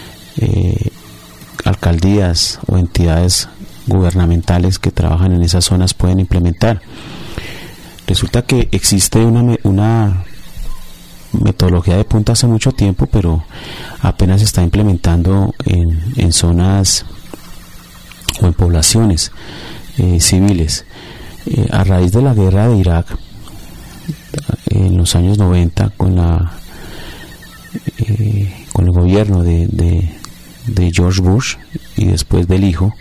alcaldías o entidades gubernamentales que trabajan en esas zonas pueden implementar. Resulta que existe una metodología de punta hace mucho tiempo, pero apenas se está implementando en zonas o en poblaciones civiles. A raíz de la guerra de Irak en los años 90 con el gobierno de George Bush y después del hijo,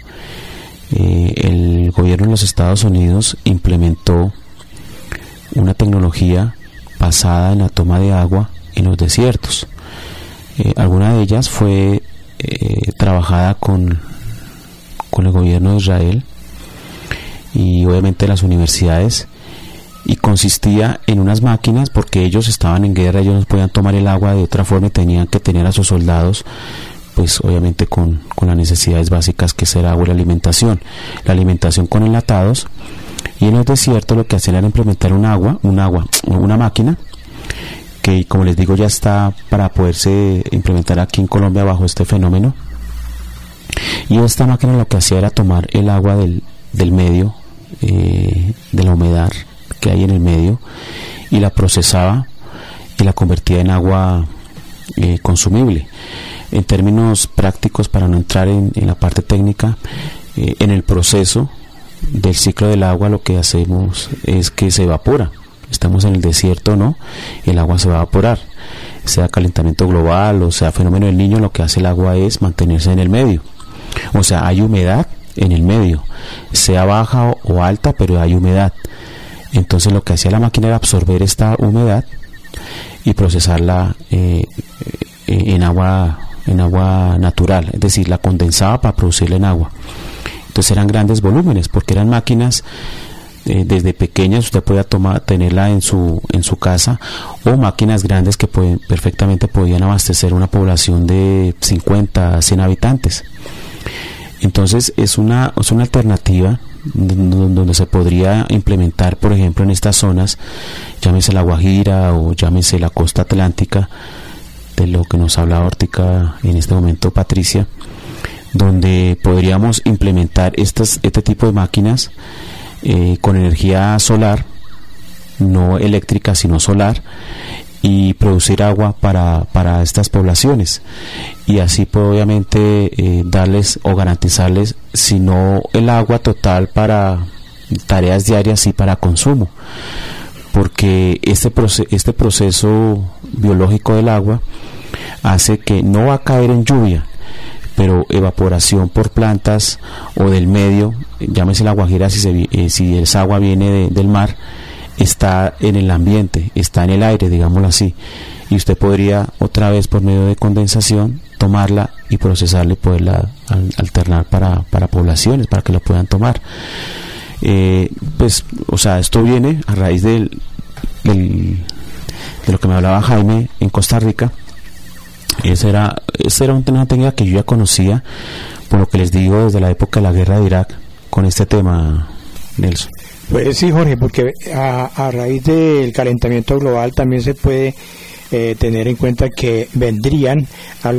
el gobierno de los Estados Unidos implementó una tecnología basada en la toma de agua en los desiertos. Alguna de ellas fue trabajada con el gobierno de Israel y obviamente las universidades, y consistía en unas máquinas, porque ellos estaban en guerra, ellos no podían tomar el agua de otra forma y tenían que tener a sus soldados pues obviamente con las necesidades básicas, que es el agua y la alimentación con enlatados. Y en los desiertos lo que hacían era implementar una máquina que, como les digo, ya está para poderse implementar aquí en Colombia bajo este fenómeno. Y esta máquina lo que hacía era tomar el agua del medio, de la humedad que hay en el medio, y la procesaba y la convertía en agua consumible. En términos prácticos, para no entrar en la parte técnica, en el proceso del ciclo del agua lo que hacemos es que se evapora. Estamos en el desierto, ¿no? El agua se va a evaporar, sea calentamiento global o sea fenómeno del Niño. Lo que hace el agua es mantenerse en el medio, o sea, hay humedad en el medio, sea baja o alta, pero hay humedad. Entonces lo que hacía la máquina era absorber esta humedad y procesarla en agua natural, es decir, la condensaba para producirla en agua. Entonces eran grandes volúmenes, porque eran máquinas desde pequeñas usted podía tenerla en su casa, o máquinas grandes que perfectamente podían abastecer una población de 50 a 100 habitantes. Entonces es una alternativa donde se podría implementar, por ejemplo, en estas zonas, llámese La Guajira o llámese la costa atlántica, de lo que nos habla ahorita en este momento Patricia, donde podríamos implementar este tipo de máquinas con energía solar, no eléctrica sino solar, y producir agua para estas poblaciones, y así pues, obviamente darles o garantizarles, si no el agua total para tareas diarias, y para consumo, porque este proceso biológico del agua hace que no va a caer en lluvia, pero evaporación por plantas o del medio, llámese La Guajira, si esa agua viene del mar, está en el ambiente, está en el aire, digámoslo así, y usted podría otra vez por medio de condensación tomarla y procesarla y poderla alternar para poblaciones, para que la puedan tomar. Pues, o sea, esto viene a raíz de lo que me hablaba Jaime en Costa Rica. Esa era una técnica que yo ya conocía, por lo que les digo, desde la época de la guerra de Irak, con este tema, Nelson. Pues sí, Jorge, porque a raíz del calentamiento global también se puede tener en cuenta que vendrían a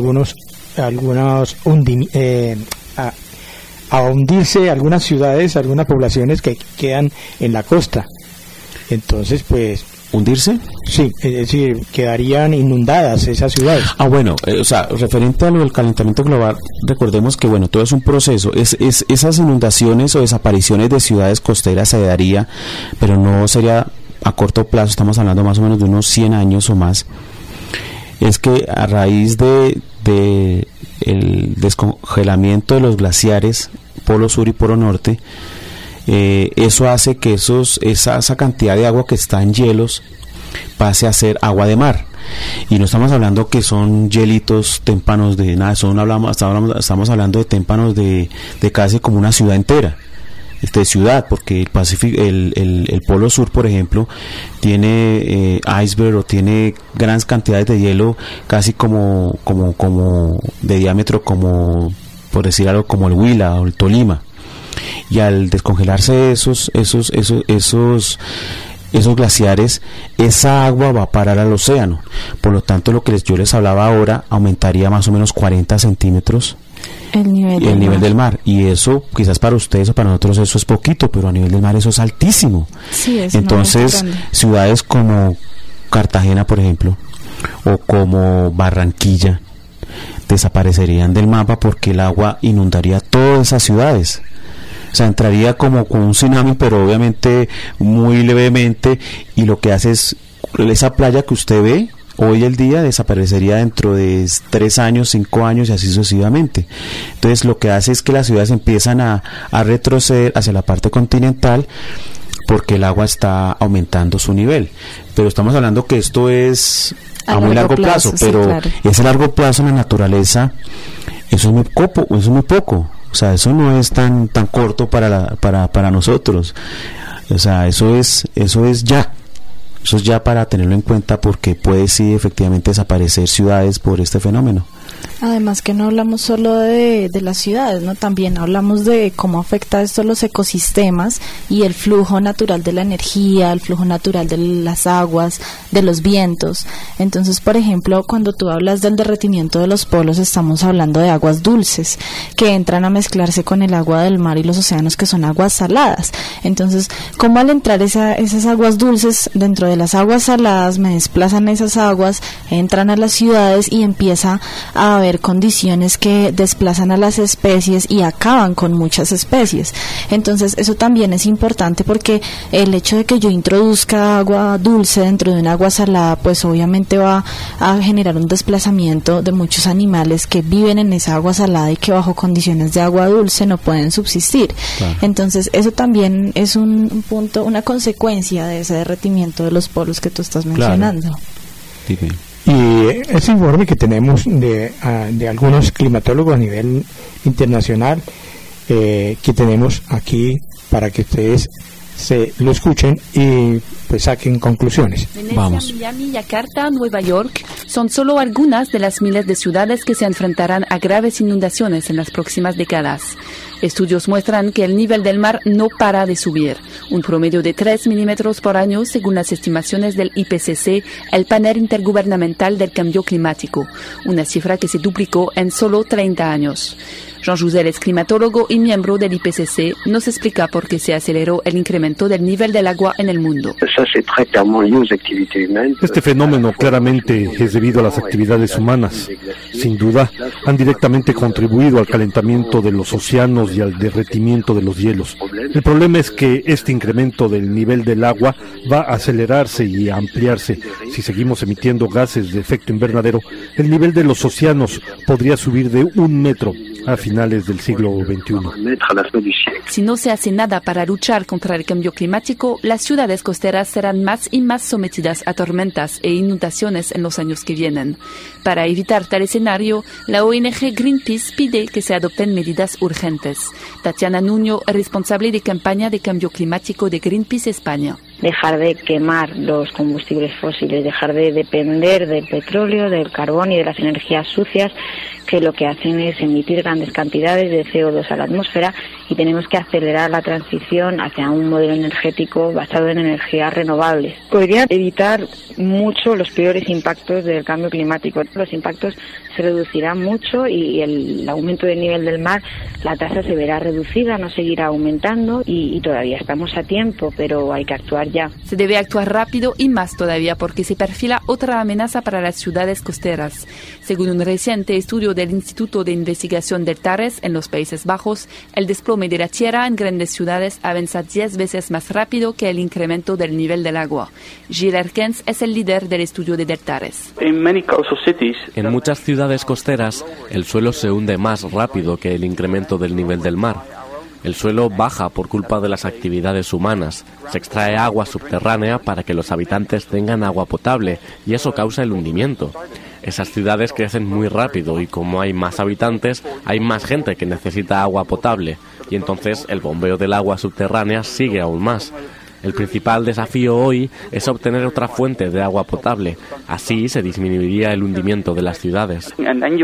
hundirse algunas ciudades, algunas poblaciones que quedan en la costa. Entonces, pues... ¿Hundirse? Sí, es decir, quedarían inundadas esas ciudades. Bueno, o sea, referente a lo del calentamiento global, recordemos que, bueno, todo es un proceso. Esas inundaciones o desapariciones de ciudades costeras se daría, pero no sería a corto plazo, estamos hablando más o menos de unos 100 años o más. Es que a raíz de el descongelamiento de los glaciares, Polo Sur y Polo Norte, eso hace que esa cantidad de agua que está en hielos pase a ser agua de mar, y no estamos hablando que son hielitos, témpanos de nada, estamos hablando de témpanos de casi como una ciudad entera, ciudad, porque el Pacífico, el Polo Sur, por ejemplo, tiene iceberg, o tiene grandes cantidades de hielo, casi como de diámetro, como por decir algo, como el Huila o el Tolima. Y al descongelarse esos glaciares, esa agua va a parar al océano. Por lo tanto, lo que yo les hablaba ahora aumentaría más o menos 40 centímetros el nivel del mar. Y eso, quizás para ustedes o para nosotros eso es poquito, pero a nivel del mar eso es altísimo. Sí, es. Entonces, ciudades como Cartagena, por ejemplo, o como Barranquilla, desaparecerían del mapa, porque el agua inundaría todas esas ciudades. O sea, entraría como con un tsunami, pero obviamente muy levemente, y lo que hace es, esa playa que usted ve hoy el día desaparecería dentro de 3 años, 5 años y así sucesivamente. Entonces lo que hace es que las ciudades empiezan a retroceder hacia la parte continental, porque el agua está aumentando su nivel. Pero estamos hablando que esto es a muy largo plazo, pero sí, claro, ese largo plazo en la naturaleza, eso es muy poco. O sea, eso no es tan corto para nosotros. O sea, eso es ya. Eso es ya para tenerlo en cuenta, porque puede sí efectivamente desaparecer ciudades por este fenómeno. Además que no hablamos solo de las ciudades, ¿no? También hablamos de cómo afecta esto a los ecosistemas y el flujo natural de la energía, el flujo natural de las aguas, de los vientos. Entonces, por ejemplo, cuando tú hablas del derretimiento de los polos, estamos hablando de aguas dulces que entran a mezclarse con el agua del mar y los océanos, que son aguas saladas. Entonces, ¿cómo al entrar esas aguas dulces dentro de las aguas saladas, me desplazan esas aguas, entran a las ciudades y empieza a haber condiciones que desplazan a las especies y acaban con muchas especies? Entonces eso también es importante, porque el hecho de que yo introduzca agua dulce dentro de un agua salada, pues obviamente va a generar un desplazamiento de muchos animales que viven en esa agua salada y que bajo condiciones de agua dulce no pueden subsistir. Claro. Entonces eso también es un punto, una consecuencia de ese derretimiento de los polos que tú estás mencionando. Claro. Sí. Y ese informe que tenemos de algunos climatólogos a nivel internacional que tenemos aquí para que ustedes se lo escuchen y pues saquen conclusiones. Venecia, Miami, Yakarta, Nueva York son solo algunas de las miles de ciudades que se enfrentarán a graves inundaciones en las próximas décadas. Estudios muestran que el nivel del mar no para de subir, un promedio de 3 milímetros por año según las estimaciones del IPCC, el panel intergubernamental del cambio climático, una cifra que se duplicó en solo 30 años. Jean Jouzel es climatólogo y miembro del IPCC, nos explica por qué se aceleró el incremento del nivel del agua en el mundo. Este fenómeno claramente es debido a las actividades humanas. Sin duda, han directamente contribuido al calentamiento de los océanos y al derretimiento de los hielos. El problema es que este incremento del nivel del agua va a acelerarse y a ampliarse. Si seguimos emitiendo gases de efecto invernadero, el nivel de los océanos podría subir de 1 metro a finales del siglo XXI. Si no se hace nada para luchar contra el cambio climático, las ciudades costeras serán más y más sometidas a tormentas e inundaciones en los años que vienen. Para evitar tal escenario, la ONG Greenpeace pide que se adopten medidas urgentes. Tatiana Nuño, responsable de campaña de cambio climático de Greenpeace España. Dejar de quemar los combustibles fósiles, dejar de depender del petróleo, del carbón y de las energías sucias que lo que hacen es emitir grandes cantidades de CO2 a la atmósfera, y tenemos que acelerar la transición hacia un modelo energético basado en energías renovables. Podrían evitar mucho los peores impactos del cambio climático. Los impactos se reducirán mucho y el aumento del nivel del mar, la tasa se verá reducida, no seguirá aumentando y todavía estamos a tiempo, pero hay que actuar ya. Se debe actuar rápido y más todavía porque se perfila otra amenaza para las ciudades costeras. Según un reciente estudio del Instituto de Investigación del Tares en los Países Bajos, el desplome de la tierra en grandes ciudades avanza 10 veces más rápido que el incremento del nivel del agua. Gilles Erkens es el líder del estudio de Deltares. En muchas ciudades costeras, el suelo se hunde más rápido que el incremento del nivel del mar. El suelo baja por culpa de las actividades humanas. Se extrae agua subterránea para que los habitantes tengan agua potable y eso causa el hundimiento. Esas ciudades crecen muy rápido y como hay más habitantes, hay más gente que necesita agua potable y entonces el bombeo del agua subterránea sigue aún más. El principal desafío hoy es obtener otra fuente de agua potable. Así se disminuiría el hundimiento de las ciudades.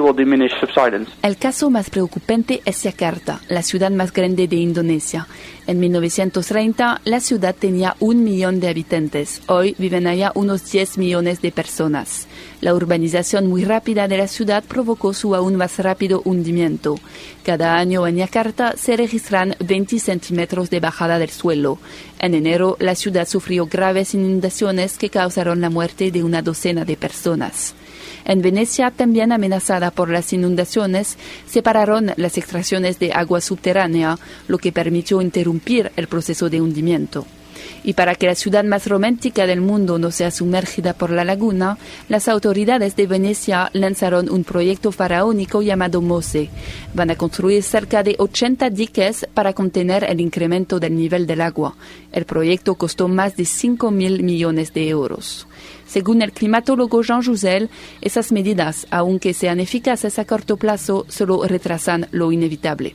El caso más preocupante es Yakarta, la ciudad más grande de Indonesia. En 1930, la ciudad tenía 1 millón de habitantes. Hoy viven allá unos 10 millones de personas. La urbanización muy rápida de la ciudad provocó su aún más rápido hundimiento. Cada año en Yakarta se registran 20 centímetros de bajada del suelo. En enero, la ciudad sufrió graves inundaciones que causaron la muerte de una docena de personas. En Venecia, también amenazada por las inundaciones, se pararon las extracciones de agua subterránea, lo que permitió interrumpir el proceso de hundimiento. Y para que la ciudad más romántica del mundo no sea sumergida por la laguna, las autoridades de Venecia lanzaron un proyecto faraónico llamado MOSE. Van a construir cerca de 80 diques para contener el incremento del nivel del agua. El proyecto costó más de 5.000 millones de euros. Según el climatólogo Jean Jouzel, esas medidas, aunque sean eficaces a corto plazo, solo retrasan lo inevitable.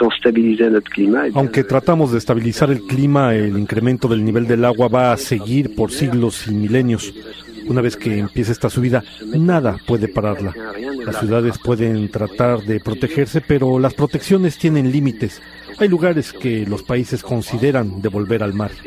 Aunque tratamos de estabilizar el clima, el incremento del nivel del agua va a seguir por siglos y milenios. Una vez que empiece esta subida, nada puede pararla. Las ciudades pueden tratar de protegerse, pero las protecciones tienen límites. Hay lugares que los países consideran devolver al mar.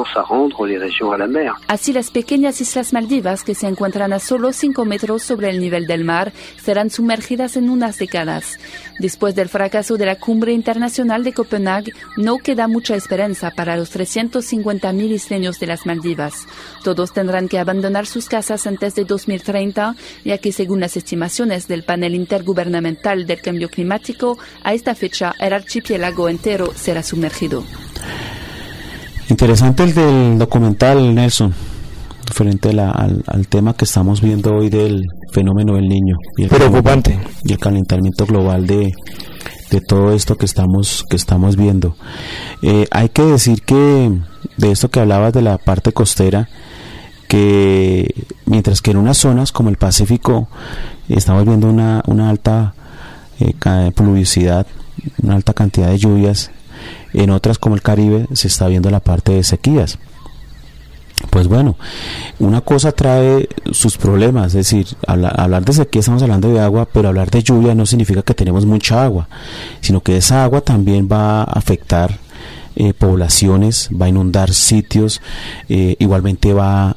Así, las pequeñas islas Maldivas, que se encuentran a solo 5 metros sobre el nivel del mar, serán sumergidas en unas décadas. Después del fracaso de la Cumbre Internacional de Copenhague, no queda mucha esperanza para los 350.000 isleños de las Maldivas. Todos tendrán que abandonar sus casas antes de 2030, ya que según las estimaciones del panel intergubernamental del cambio climático, a esta fecha el archipiélago entero será sumergido. Interesante el del documental, Nelson, referente al tema que estamos viendo hoy del fenómeno del niño. Y preocupante. Y el calentamiento global de todo esto que estamos viendo. Hay que decir que de esto que hablabas de la parte costera, que mientras que en unas zonas como el Pacífico estamos viendo una alta pluviosidad, una alta cantidad de lluvias. En otras, como el Caribe, se está viendo la parte de sequías. Pues bueno, una cosa trae sus problemas, es decir, hablar de sequía estamos hablando de agua, pero hablar de lluvia no significa que tenemos mucha agua, sino que esa agua también va a afectar poblaciones, va a inundar sitios, igualmente va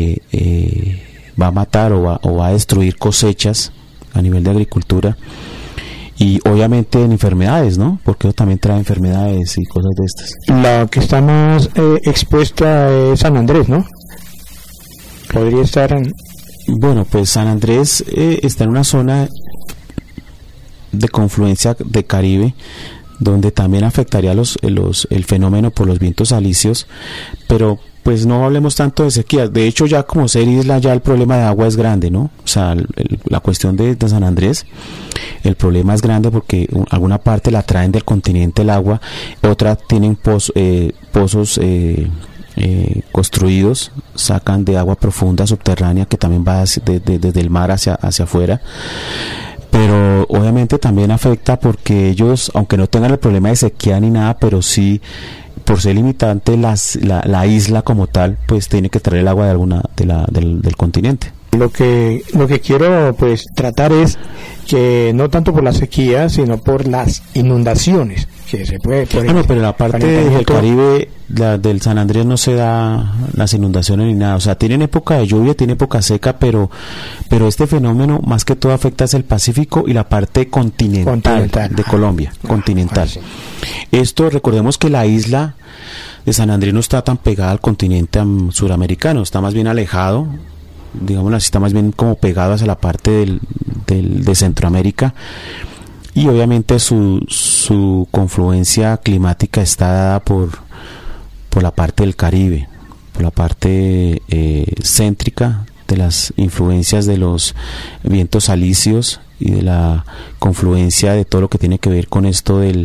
a matar o va a destruir cosechas a nivel de agricultura. Y obviamente en enfermedades, ¿no? Porque eso también trae enfermedades y cosas de estas. La que está más expuesta es San Andrés, ¿no? Podría estar en... Bueno, pues San Andrés está en una zona de confluencia de Caribe, donde también afectaría el fenómeno por los vientos alisios, pero pues no hablemos tanto de sequías. De hecho, ya como ser isla, ya el problema de agua es grande, ¿no? O sea, la cuestión de San Andrés, el problema es grande porque alguna parte la traen del continente el agua, otra tienen pozos construidos, sacan de agua profunda subterránea que también va desde el mar hacia afuera. Pero obviamente también afecta porque ellos, aunque no tengan el problema de sequía ni nada, pero sí, por ser limitante la isla como tal, pues tiene que traer el agua del continente. Lo que quiero pues tratar es que no tanto por la sequía, sino por las inundaciones que se puede. Bueno, pero la parte del Caribe, del San Andrés, no se da las inundaciones ni nada. O sea, tienen época de lluvia, tiene época seca, pero este fenómeno más que todo afecta es el Pacífico y la parte continental. De Colombia, continental. Sí. Esto, recordemos que la isla de San Andrés no está tan pegada al continente suramericano, está más bien alejado, digámoslo así, está más bien como pegado hacia la parte de Centroamérica, y obviamente su confluencia climática está dada por la parte del Caribe, por la parte céntrica de las influencias de los vientos alisios y de la confluencia de todo lo que tiene que ver con esto de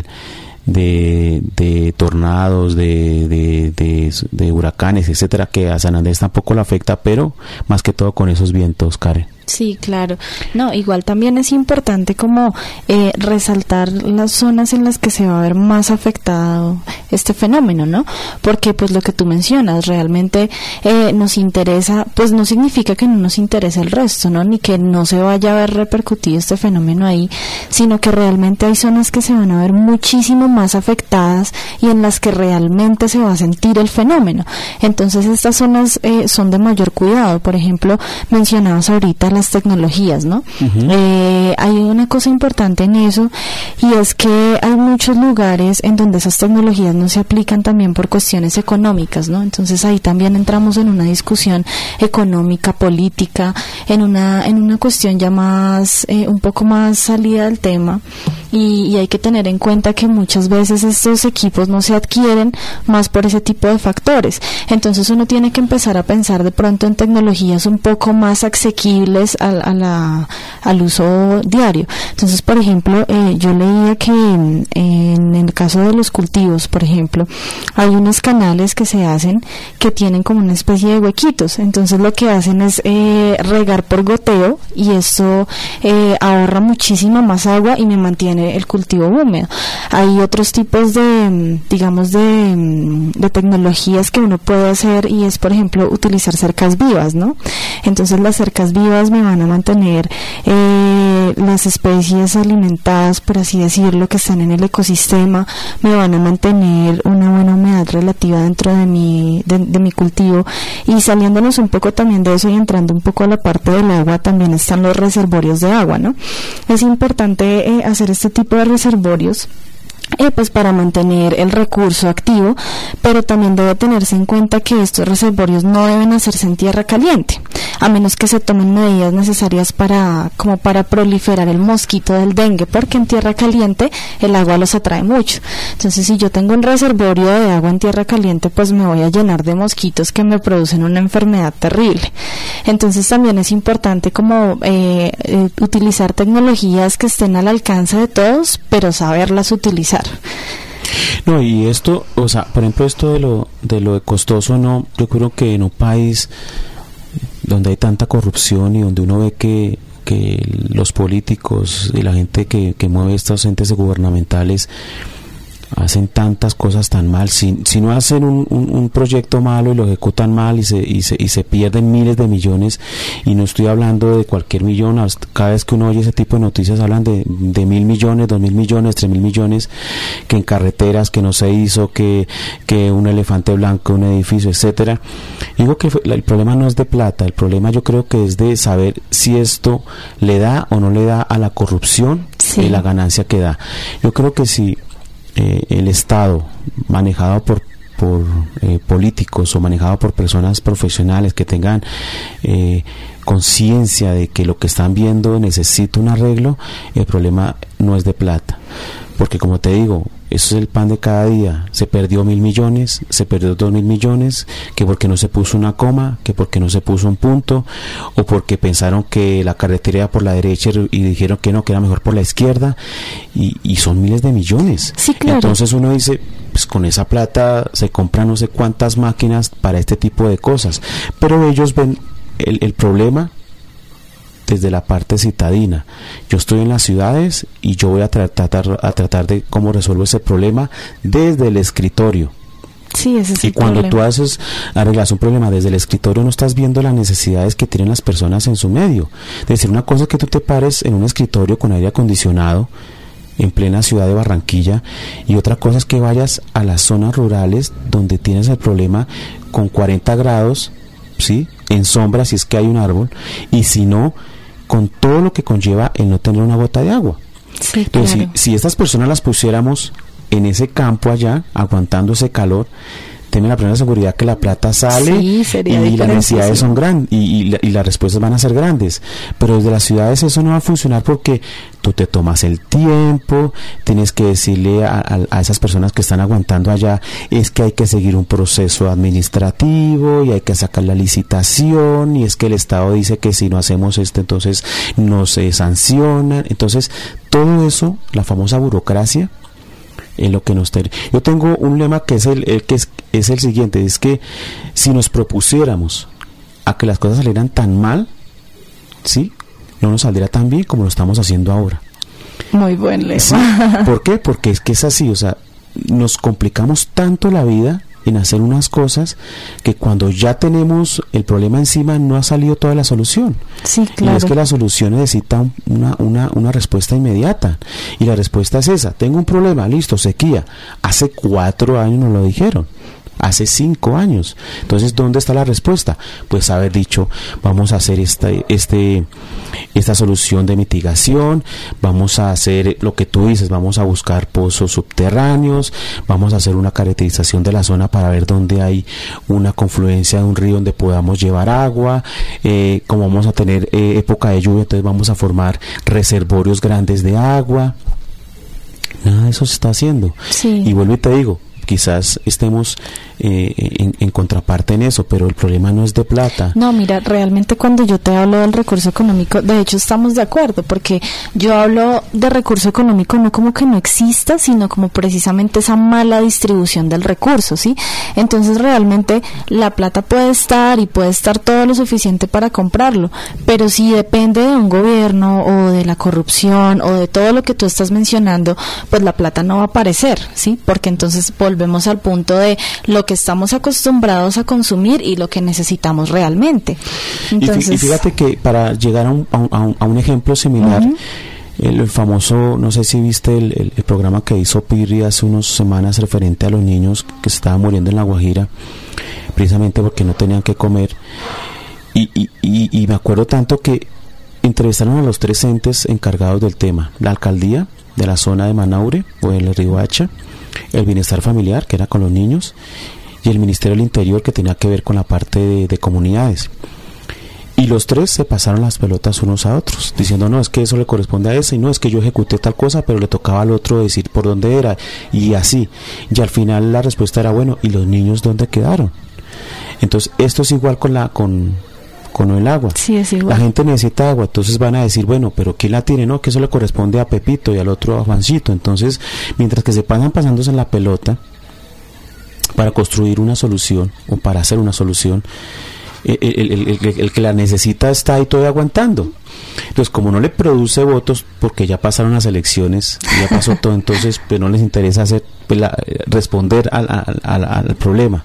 tornados, de huracanes, etcétera, que a San Andrés tampoco le afecta, pero más que todo con esos vientos, Karen. Sí, claro. No, igual también es importante como resaltar las zonas en las que se va a ver más afectado este fenómeno, ¿no? Porque pues lo que tú mencionas realmente nos interesa, pues no significa que no nos interese el resto, ¿no? Ni que no se vaya a ver repercutido este fenómeno ahí, sino que realmente hay zonas que se van a ver muchísimo más afectadas y en las que realmente se va a sentir el fenómeno. Entonces estas zonas son de mayor cuidado. Por ejemplo, mencionabas ahorita las tecnologías, ¿no? Uh-huh. Hay una cosa importante en eso, y es que hay muchos lugares en donde esas tecnologías no se aplican también por cuestiones económicas, ¿no? Entonces ahí también entramos en una discusión económica, política, en una cuestión ya más, un poco más salida del tema, y hay que tener en cuenta que muchas veces estos equipos no se adquieren más por ese tipo de factores. Entonces uno tiene que empezar a pensar de pronto en tecnologías un poco más asequibles al uso diario. Entonces, por ejemplo, yo leía que en el caso de los cultivos, por ejemplo, hay unos canales que se hacen que tienen como una especie de huequitos. Entonces lo que hacen es regar por goteo, y esto ahorra muchísima más agua y me mantiene el cultivo húmedo. Hay otros tipos de, digamos, de tecnologías que uno puede hacer, y es, por ejemplo, utilizar cercas vivas, ¿no? Entonces las cercas vivas me van a mantener las especies alimentadas, por así decirlo, que están en el ecosistema, me van a mantener una buena humedad relativa dentro de mi cultivo. Y saliéndonos un poco también de eso y entrando un poco a la parte del agua, también están los reservorios de agua, ¿no? Es importante hacer este tipo de reservorios pues para mantener el recurso activo, pero también debe tenerse en cuenta que estos reservorios no deben hacerse en tierra caliente, a menos que se tomen medidas necesarias para proliferar el mosquito del dengue, porque en tierra caliente el agua los atrae mucho. Entonces, si yo tengo un reservorio de agua en tierra caliente, pues me voy a llenar de mosquitos que me producen una enfermedad terrible. Entonces también es importante como utilizar tecnologías que estén al alcance de todos, pero saberlas utilizar. No, y esto, o sea, por ejemplo, esto de lo costoso, no, yo creo que en un país donde hay tanta corrupción y donde uno ve que los políticos y la gente que mueve estos entes gubernamentales hacen tantas cosas tan mal. Si no hacen un proyecto malo y lo ejecutan mal y se pierden miles de millones, y no estoy hablando de cualquier millón, cada vez que uno oye ese tipo de noticias hablan de 1.000 millones, 2.000 millones, 3.000 millones, que en carreteras que no se hizo, que un elefante blanco, un edificio, etcétera. Digo que el problema no es de plata, el problema yo creo que es de saber si esto le da o no le da a la corrupción, sí, la ganancia que da. Yo creo que si el Estado, manejado por políticos o manejado por personas profesionales que tengan conciencia de que lo que están viendo necesita un arreglo, el problema no es de plata, porque como te digo, eso es el pan de cada día. Se perdió 1.000 millones, se perdió 2.000 millones, que porque no se puso una coma, que porque no se puso un punto, o porque pensaron que la carretera era por la derecha y dijeron que no, que era mejor por la izquierda, y son miles de millones. Sí, claro. Entonces uno dice, pues con esa plata se compran no sé cuántas máquinas para este tipo de cosas, pero ellos ven el problema desde la parte citadina. Yo estoy en las ciudades y yo voy a tratar de cómo resuelvo ese problema desde el escritorio. Sí, ese es y el cuando problema. tú arreglas un problema desde el escritorio, no estás viendo las necesidades que tienen las personas en su medio. Es decir, una cosa es que tú te pares en un escritorio con aire acondicionado en plena ciudad de Barranquilla, y otra cosa es que vayas a las zonas rurales donde tienes el problema con 40 grados, ¿sí?, en sombra si es que hay un árbol, y si no, con todo lo que conlleva el no tener una gota de agua. Sí, entonces, claro. si estas personas las pusiéramos en ese campo allá, aguantando ese calor, tenme la plena seguridad que la plata sale, sí, sería y las necesidades son grandes y las respuestas van a ser grandes, pero desde las ciudades eso no va a funcionar, porque tú te tomas el tiempo, tienes que decirle a esas personas que están aguantando allá, es que hay que seguir un proceso administrativo y hay que sacar la licitación, y es que el Estado dice que si no hacemos esto entonces no se sancionan. Entonces todo eso, la famosa burocracia, es lo que nos tiene. Yo tengo un lema que es el siguiente, es que si nos propusiéramos a que las cosas salieran tan mal, ¿sí?, no nos saldría tan bien como lo estamos haciendo ahora. Muy buen lema. ¿Sí? ¿Por qué? Porque es que es así, o sea, nos complicamos tanto la vida en hacer unas cosas que cuando ya tenemos el problema encima no ha salido toda la solución. Sí, claro. Y es que la solución necesita una respuesta inmediata, y la respuesta es esa: tengo un problema, listo, sequía. Hace 4 años nos lo dijeron, hace 5 años. Entonces, ¿dónde está la respuesta? Pues haber dicho, vamos a hacer esta solución de mitigación, vamos a hacer lo que tú dices, vamos a buscar pozos subterráneos, vamos a hacer una caracterización de la zona para ver dónde hay una confluencia de un río donde podamos llevar agua, como vamos a tener época de lluvia, entonces vamos a formar reservorios grandes de agua. Nada de eso se está haciendo. Sí. Y vuelvo y te digo, quizás estemos en contraparte en eso, pero el problema no es de plata. No, mira, realmente cuando yo te hablo del recurso económico, de hecho estamos de acuerdo, porque yo hablo de recurso económico no como que no exista, sino como precisamente esa mala distribución del recurso, ¿sí? Entonces realmente la plata puede estar y puede estar todo lo suficiente para comprarlo, pero si depende de un gobierno o de la corrupción o de todo lo que tú estás mencionando, pues la plata no va a aparecer, ¿sí? Porque entonces volvemos al punto de lo que estamos acostumbrados a consumir y lo que necesitamos realmente. Entonces, y fíjate que para llegar a un ejemplo similar, el famoso, no sé si viste el programa que hizo Pirri hace unas semanas referente a los niños que se estaban muriendo en La Guajira, precisamente porque no tenían que comer, y me acuerdo tanto que entrevistaron a los 3 entes encargados del tema: la alcaldía de la zona de Manaure o el Riohacha, el bienestar familiar, que era con los niños, y el Ministerio del Interior, que tenía que ver con la parte de comunidades. Y los 3 se pasaron las pelotas unos a otros, diciendo, no, es que eso le corresponde a ese, y no, es que yo ejecuté tal cosa, pero le tocaba al otro decir por dónde era, y así. Y al final la respuesta era, bueno, ¿y los niños dónde quedaron? Entonces, esto es igual con el agua. Sí, es igual. La gente necesita agua, entonces van a decir, bueno, pero ¿quién la tiene? No, que eso le corresponde a Pepito y al otro a Juancito. Entonces, mientras que se pasan pasándose en la pelota para construir una solución o para hacer una solución, el que la necesita está ahí todavía aguantando. Entonces, como no le produce votos, porque ya pasaron las elecciones, ya pasó todo, entonces pues no les interesa responder al problema.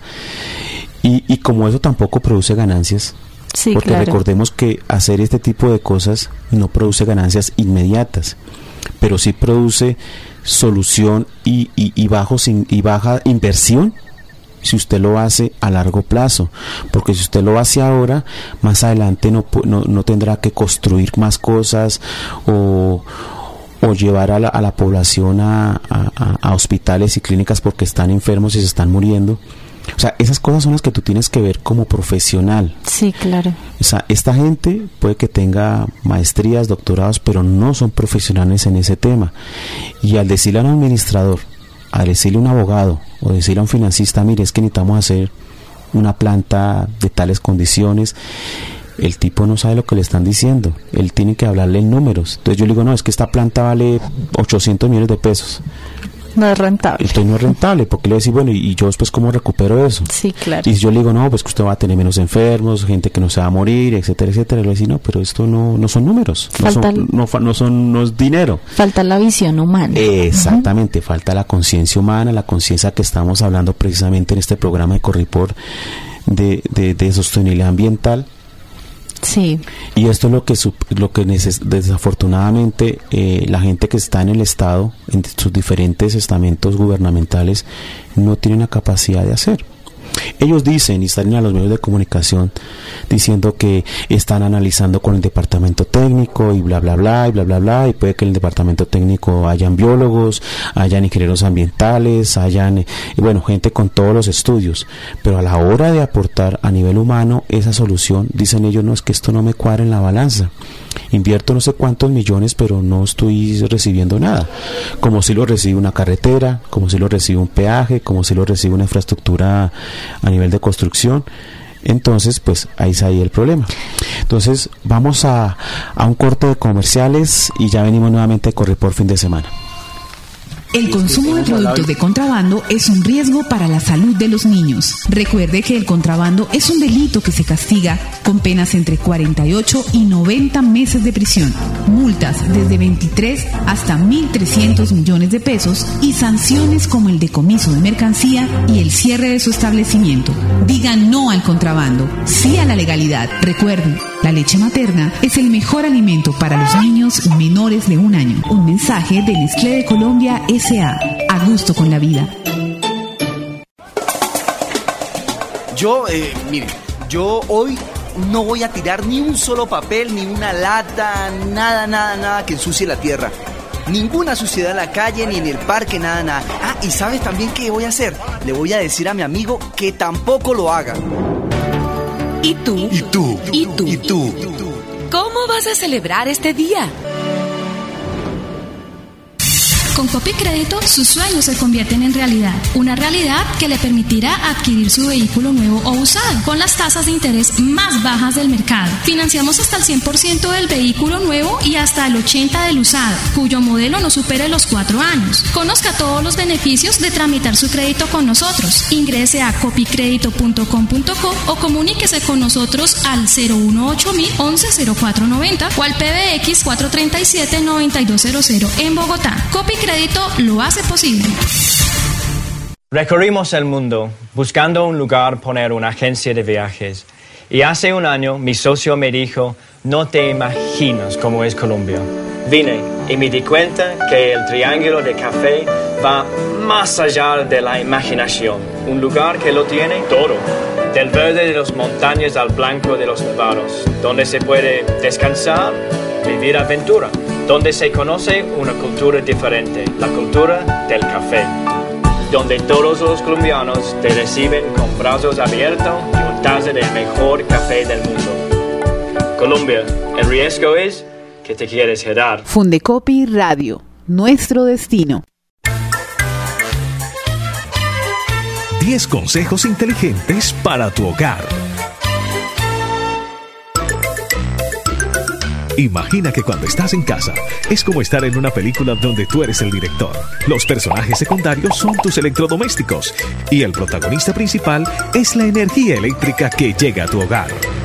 Y como eso tampoco produce ganancias, sí, porque claro. Recordemos que hacer este tipo de cosas no produce ganancias inmediatas, pero sí produce solución y baja inversión si usted lo hace a largo plazo, porque si usted lo hace ahora, más adelante no tendrá que construir más cosas o llevar a la población a hospitales y clínicas porque están enfermos y se están muriendo. O sea, esas cosas son las que tú tienes que ver como profesional. Sí, claro. O sea, esta gente puede que tenga maestrías, doctorados, pero no son profesionales en ese tema. Y al decirle a un administrador, al decirle a un abogado o decirle a un financista, mire, es que necesitamos hacer una planta de tales condiciones, el tipo no sabe lo que le están diciendo. Él tiene que hablarle en números. Entonces yo le digo, no, es que esta planta vale 800 millones de pesos. No es rentable. Entonces no es rentable, porque le decís, bueno, ¿y yo después cómo recupero eso? Sí, claro. Y yo le digo, no, pues que usted va a tener menos enfermos, gente que no se va a morir, etcétera, etcétera. Y le digo, no, pero esto no son números, no es dinero. Falta la visión humana. Exactamente, falta la conciencia humana, la conciencia que estamos hablando precisamente en este programa de Corripor de sostenibilidad ambiental. Sí. Y esto es lo que desafortunadamente la gente que está en el Estado, en sus diferentes estamentos gubernamentales, no tienen la capacidad de hacer. Ellos dicen y salen a los medios de comunicación diciendo que están analizando con el departamento técnico y bla bla bla y bla bla bla, y puede que en el departamento técnico hayan biólogos, hayan ingenieros ambientales, hayan gente con todos los estudios, pero a la hora de aportar a nivel humano esa solución, dicen ellos, no, es que esto no me cuadra en la balanza, invierto no sé cuántos millones pero no estoy recibiendo nada, como si lo recibe una carretera, como si lo recibe un peaje, como si lo recibe una infraestructura a nivel de construcción. Entonces pues ahí está el problema. Entonces vamos a un corte de comerciales y ya venimos nuevamente a Corripor fin de semana. El consumo de productos de contrabando es un riesgo para la salud de los niños. Recuerde que el contrabando es un delito que se castiga con penas entre 48 y 90 meses de prisión, multas desde 23 hasta 1.300 millones de pesos y sanciones como el decomiso de mercancía y el cierre de su establecimiento. Digan no al contrabando, sí a la legalidad. Recuerden, la leche materna es el mejor alimento para los niños menores de 1 año. Un mensaje de Nestlé de Colombia S.A. A gusto con la vida. Yo hoy no voy a tirar ni un solo papel, ni una lata, nada que ensucie la tierra. Ninguna suciedad en la calle, ni en el parque, nada. Ah, y ¿sabes también qué voy a hacer? Le voy a decir a mi amigo que tampoco lo haga. ¿Y tú? ¿Y tú? ¿Y tú? ¿Y tú? ¿Cómo vas a celebrar este día? Con Copi Crédito, sus sueños se convierten en realidad. Una realidad que le permitirá adquirir su vehículo nuevo o usado con las tasas de interés más bajas del mercado. Financiamos hasta el 100% del vehículo nuevo y hasta el 80% del usado, cuyo modelo no supere los 4 años. Conozca todos los beneficios de tramitar su crédito con nosotros. Ingrese a copicredito.com.co o comuníquese con nosotros al 018-110490 o al PBX 437-9200 en Bogotá. Copi Crédito lo hace posible. Recorrimos el mundo buscando un lugar poner una agencia de viajes. Y hace 1 año mi socio me dijo, no te imaginas cómo es Colombia. Vine y me di cuenta que el Triángulo de Café va más allá de la imaginación. Un lugar que lo tiene todo. Del verde de las montañas al blanco de los nevados. Donde se puede descansar, vivir aventura. Donde se conoce una cultura diferente, la cultura del café. Donde todos los colombianos te reciben con brazos abiertos y un taza del mejor café del mundo. Colombia, el riesgo es que te quieres quedar. Fundecopi Radio, nuestro destino. 10 consejos inteligentes para tu hogar. Imagina que cuando estás en casa es como estar en una película donde tú eres el director. Los personajes secundarios son tus electrodomésticos y el protagonista principal es la energía eléctrica que llega a tu hogar.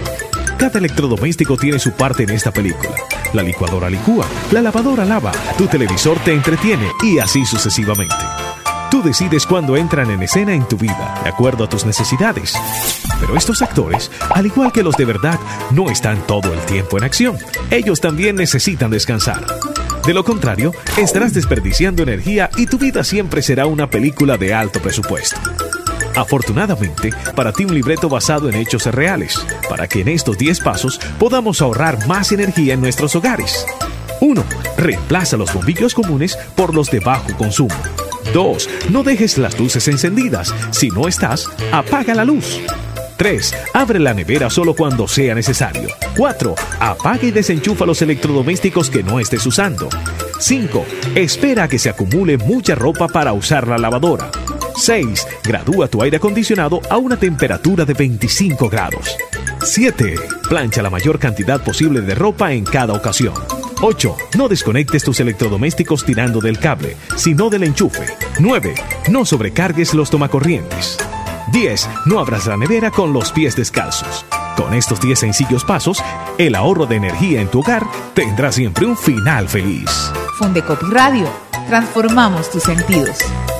Cada electrodoméstico tiene su parte en esta película. La licuadora licúa, la lavadora lava, tu televisor te entretiene y así sucesivamente. Tú decides cuándo entran en escena en tu vida, de acuerdo a tus necesidades. Pero estos actores, al igual que los de verdad, no están todo el tiempo en acción. Ellos también necesitan descansar. De lo contrario, estarás desperdiciando energía y tu vida siempre será una película de alto presupuesto. Afortunadamente, para ti un libreto basado en hechos reales, para que en estos 10 pasos podamos ahorrar más energía en nuestros hogares. 1. Reemplaza los bombillos comunes por los de bajo consumo. 2. No dejes las luces encendidas. Si no estás, apaga la luz. 3. Abre la nevera solo cuando sea necesario. 4. Apaga y desenchufa los electrodomésticos que no estés usando. 5. Espera a que se acumule mucha ropa para usar la lavadora. 6. Gradúa tu aire acondicionado a una temperatura de 25 grados. 7. Plancha la mayor cantidad posible de ropa en cada ocasión. 8. No desconectes tus electrodomésticos tirando del cable, sino del enchufe. 9. No sobrecargues los tomacorrientes. 10. No abras la nevera con los pies descalzos. Con estos 10 sencillos pasos, el ahorro de energía en tu hogar tendrá siempre un final feliz. Fundecopi Radio. Transformamos tus sentidos.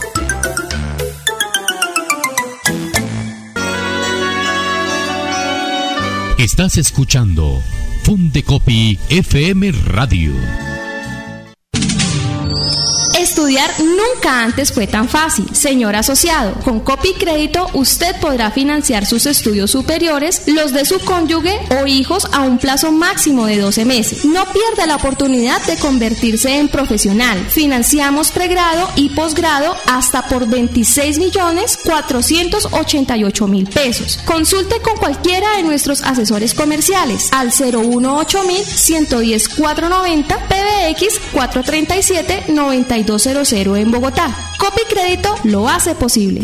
Estás escuchando Fundecopi FM Radio. Estudiar nunca antes fue tan fácil. Señor asociado, con Copi Crédito usted podrá financiar sus estudios superiores, los de su cónyuge o hijos a un plazo máximo de 12 meses. No pierda la oportunidad de convertirse en profesional. Financiamos pregrado y posgrado hasta por 26.488.000 pesos. Consulte con cualquiera de nuestros asesores comerciales al 018-110-490 PBX 437-9200 en Bogotá. Copi Crédito lo hace posible.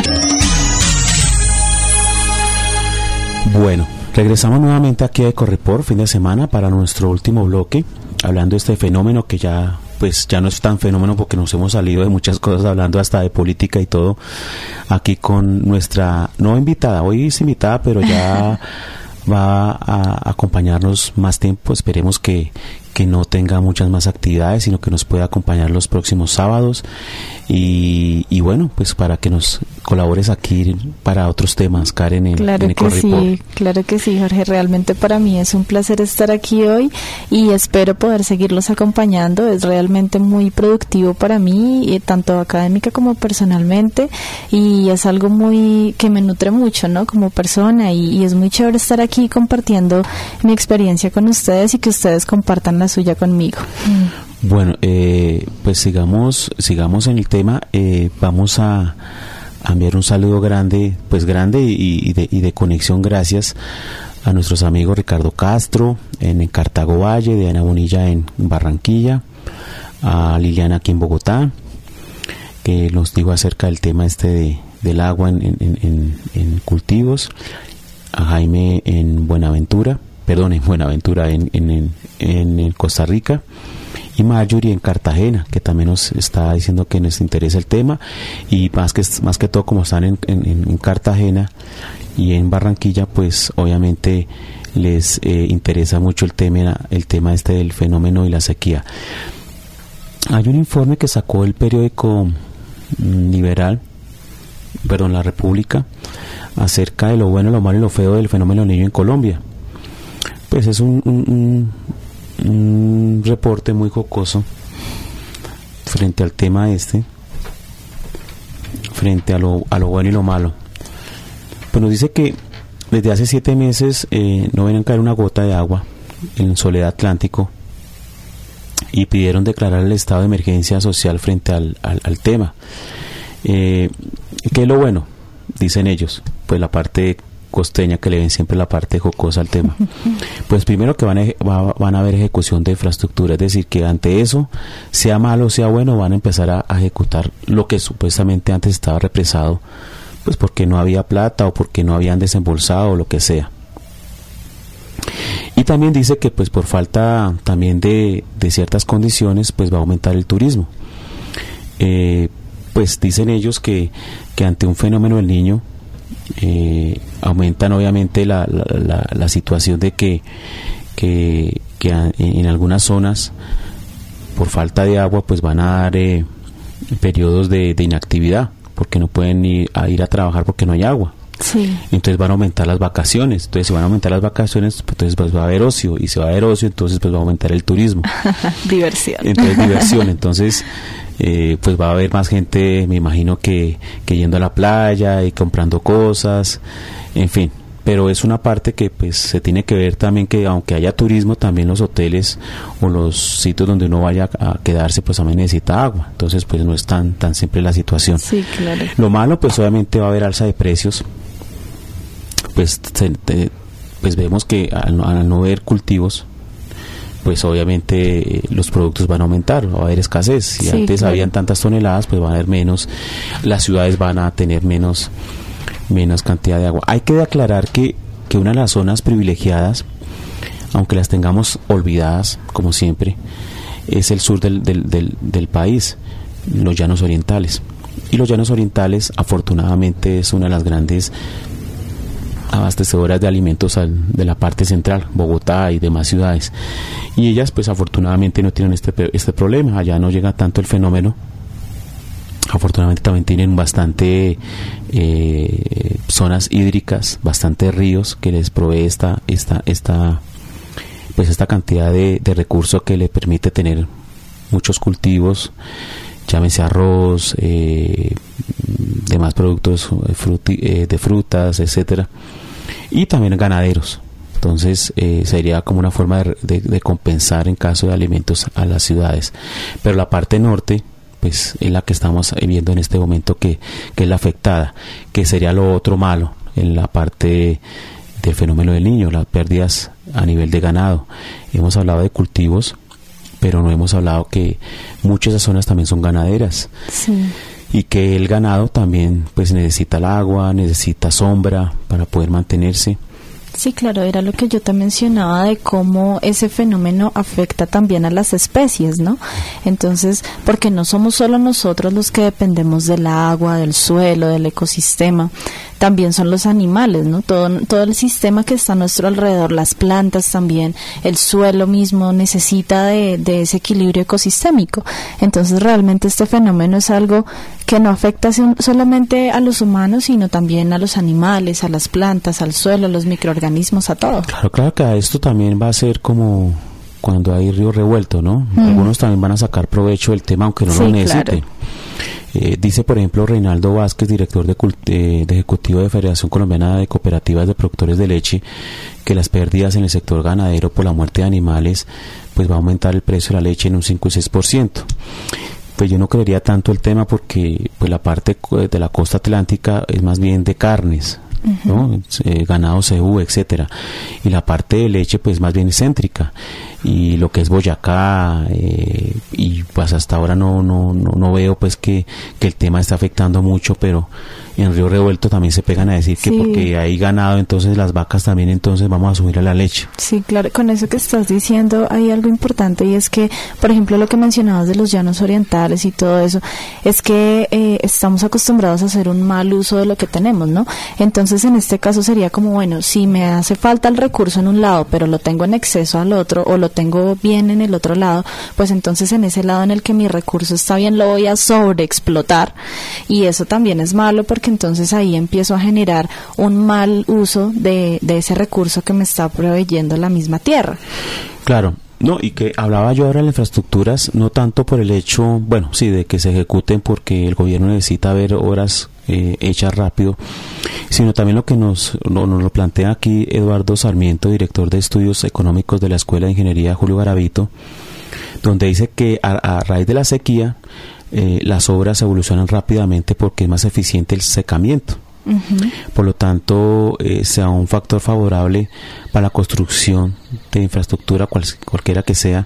Bueno, regresamos nuevamente aquí a Ecoreport fin de semana para nuestro último bloque, hablando de este fenómeno que ya no es tan fenómeno porque nos hemos salido de muchas cosas, hablando hasta de política y todo, aquí con nuestra nueva invitada. Hoy es invitada, pero ya va a acompañarnos más tiempo. Esperemos que no tenga muchas más actividades, sino que nos pueda acompañar los próximos sábados y bueno, pues para que nos colabores aquí para otros temas, Karen, en Ecoreport. Claro que sí, Jorge, realmente para mí es un placer estar aquí hoy y espero poder seguirlos acompañando. Es realmente muy productivo para mí, tanto académica como personalmente, y es algo muy que me nutre mucho, ¿no?, como persona, y es muy chévere estar aquí compartiendo mi experiencia con ustedes y que ustedes compartan la suya conmigo. Bueno, pues sigamos en el tema. Vamos a enviar un saludo grande y de conexión, gracias a nuestros amigos Ricardo Castro en Cartago Valle, Diana Bonilla en Barranquilla, a Liliana aquí en Bogotá, que nos dijo acerca del tema del agua en cultivos, a Jaime en Buenaventura en Costa Rica, y Marjorie en Cartagena, que también nos está diciendo que nos interesa el tema, y más que todo, como están en Cartagena y en Barranquilla, pues obviamente les interesa mucho el tema del fenómeno y la sequía. Hay un informe que sacó el periódico La República, acerca de lo bueno, lo malo y lo feo del fenómeno del Niño en Colombia. Pues es un reporte muy jocoso frente al tema frente a lo bueno y lo malo. Pues nos dice que desde hace 7 meses no ven a caer una gota de agua en Soledad Atlántico, y pidieron declarar el estado de emergencia social frente al tema. ¿Qué es lo bueno? Dicen ellos, pues la parte costeña, que le ven siempre la parte jocosa al tema. Pues primero que van a haber ejecución de infraestructura, es decir, que ante eso, sea malo o sea bueno, van a empezar a ejecutar lo que supuestamente antes estaba represado, pues porque no había plata o porque no habían desembolsado o lo que sea. Y también dice que pues por falta también de ciertas condiciones, pues va a aumentar el turismo. Pues dicen ellos que ante un fenómeno del Niño, aumentan obviamente la situación de que en algunas zonas por falta de agua pues van a dar periodos de inactividad, porque no pueden ir a trabajar porque no hay agua. Sí. Entonces van a aumentar las vacaciones. Entonces si van a aumentar las vacaciones, pues, entonces pues va a haber ocio, y si va a haber ocio, entonces pues va a aumentar el turismo. Diversión. Entonces diversión. Entonces pues va a haber más gente, me imagino que yendo a la playa y comprando cosas, en fin. Pero es una parte que pues se tiene que ver también, que aunque haya turismo, también los hoteles o los sitios donde uno vaya a quedarse pues también necesita agua. Entonces pues no es tan simple la situación. Sí, claro. Lo malo pues obviamente va a haber alza de precios. Pues vemos que al no haber cultivos, pues obviamente los productos van a aumentar, va a haber escasez. Si antes claro, habían tantas toneladas, pues va a haber menos, las ciudades van a tener menos cantidad de agua. Hay que aclarar que una de las zonas privilegiadas, aunque las tengamos olvidadas, como siempre, es el sur del país, los llanos orientales. Y los llanos orientales, afortunadamente, es una de las grandes abastecedoras de alimentos de la parte central, Bogotá y demás ciudades, y ellas pues afortunadamente no tienen este problema. Allá no llega tanto el fenómeno. Afortunadamente también tienen bastante zonas hídricas, bastante ríos que les provee esta cantidad de recursos que le permite tener muchos cultivos, llámese arroz, demás productos de frutas, etcétera, y también ganaderos. Entonces sería como una forma de compensar en caso de alimentos a las ciudades. Pero la parte norte pues es la que estamos viendo en este momento, que es la afectada, que sería lo otro malo en la parte del fenómeno del Niño, las pérdidas a nivel de ganado. Hemos hablado de cultivos, pero no hemos hablado que muchas de esas zonas también son ganaderas. Sí. Y que el ganado también pues necesita el agua, necesita sombra para poder mantenerse. Sí, claro, era lo que yo te mencionaba de cómo ese fenómeno afecta también a las especies, ¿no? Entonces, porque no somos solo nosotros los que dependemos del agua, del suelo, del ecosistema, también son los animales, ¿no? Todo el sistema que está a nuestro alrededor, las plantas también, el suelo mismo necesita de ese equilibrio ecosistémico. Entonces, realmente este fenómeno es algo que no afecta solamente a los humanos, sino también a los animales, a las plantas, al suelo, a los microorganismos, a todo. Claro que a esto también va a ser como cuando hay río revuelto, ¿no? Algunos también van a sacar provecho del tema, aunque no lo necesiten. Claro. Dice, por ejemplo, Reinaldo Vázquez, director de Ejecutivo de Federación Colombiana de Cooperativas de Productores de Leche, que las pérdidas en el sector ganadero por la muerte de animales, pues va a aumentar el precio de la leche en un 5 y 6%. Pues yo no creería tanto el tema, porque pues la parte de la costa atlántica es más bien de carnes, ¿no? Ganado cebú, etcétera, y la parte de leche pues más bien céntrica, y lo que es Boyacá, y pues hasta ahora no veo pues que el tema está afectando mucho, pero en Río Revuelto también se pegan a decir que porque hay ganado, entonces las vacas también, entonces vamos a subir a la leche. Sí, claro, con eso que estás diciendo hay algo importante, y es que, por ejemplo, lo que mencionabas de los llanos orientales y todo eso, es que estamos acostumbrados a hacer un mal uso de lo que tenemos, ¿no? Entonces, en este caso sería como, bueno, si me hace falta el recurso en un lado, pero lo tengo en exceso al otro, o lo tengo bien en el otro lado, pues entonces en ese lado en el que mi recurso está bien lo voy a sobreexplotar, y eso también es malo, porque entonces ahí empiezo a generar un mal uso de ese recurso que me está proveyendo la misma tierra. Claro. No, y que hablaba yo ahora de las infraestructuras, no tanto por el hecho, bueno, sí, de que se ejecuten porque el gobierno necesita ver obras hechas rápido, sino también lo que nos lo plantea aquí Eduardo Sarmiento, director de Estudios Económicos de la Escuela de Ingeniería Julio Garavito, donde dice que a raíz de la sequía las obras evolucionan rápidamente porque es más eficiente el secamiento. Por lo tanto, sea un factor favorable para la construcción de infraestructura cualquiera que sea,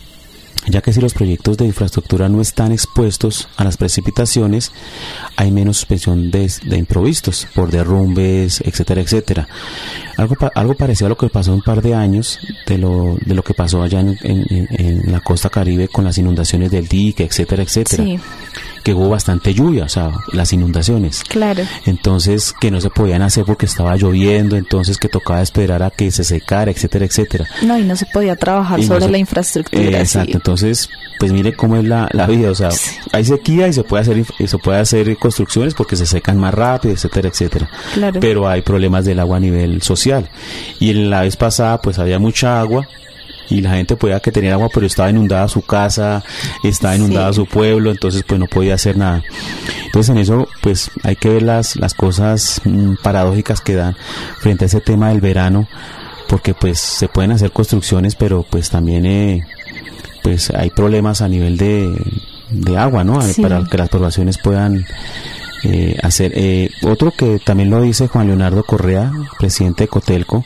ya que si los proyectos de infraestructura no están expuestos a las precipitaciones, hay menos suspensión de imprevistos por derrumbes, etcétera, etcétera. Algo parecido a lo que pasó un par de años de lo que pasó allá en la costa Caribe con las inundaciones del dique, etcétera, etcétera. Sí. que hubo bastante lluvia, o sea, las inundaciones. Claro. Entonces, que no se podían hacer porque estaba lloviendo, entonces que tocaba esperar a que se secara, etcétera, etcétera. No, y no se podía trabajar sobre la infraestructura. Exacto, sí. Entonces, pues mire cómo es la vida, o sea, hay sequía y se puede hacer construcciones porque se secan más rápido, etcétera, etcétera. Claro. Pero hay problemas del agua a nivel social. Y en la vez pasada, pues había mucha agua, y la gente podía que tenía agua, pero estaba inundada su casa, estaba inundada su pueblo, entonces pues no podía hacer nada. Entonces en eso pues hay que ver las cosas paradójicas que dan frente a ese tema del verano, porque pues se pueden hacer construcciones, pero pues también pues hay problemas a nivel de agua, ¿no? Sí. Para que las poblaciones puedan hacer. Otro que también lo dice Juan Leonardo Correa, presidente de Cotelco,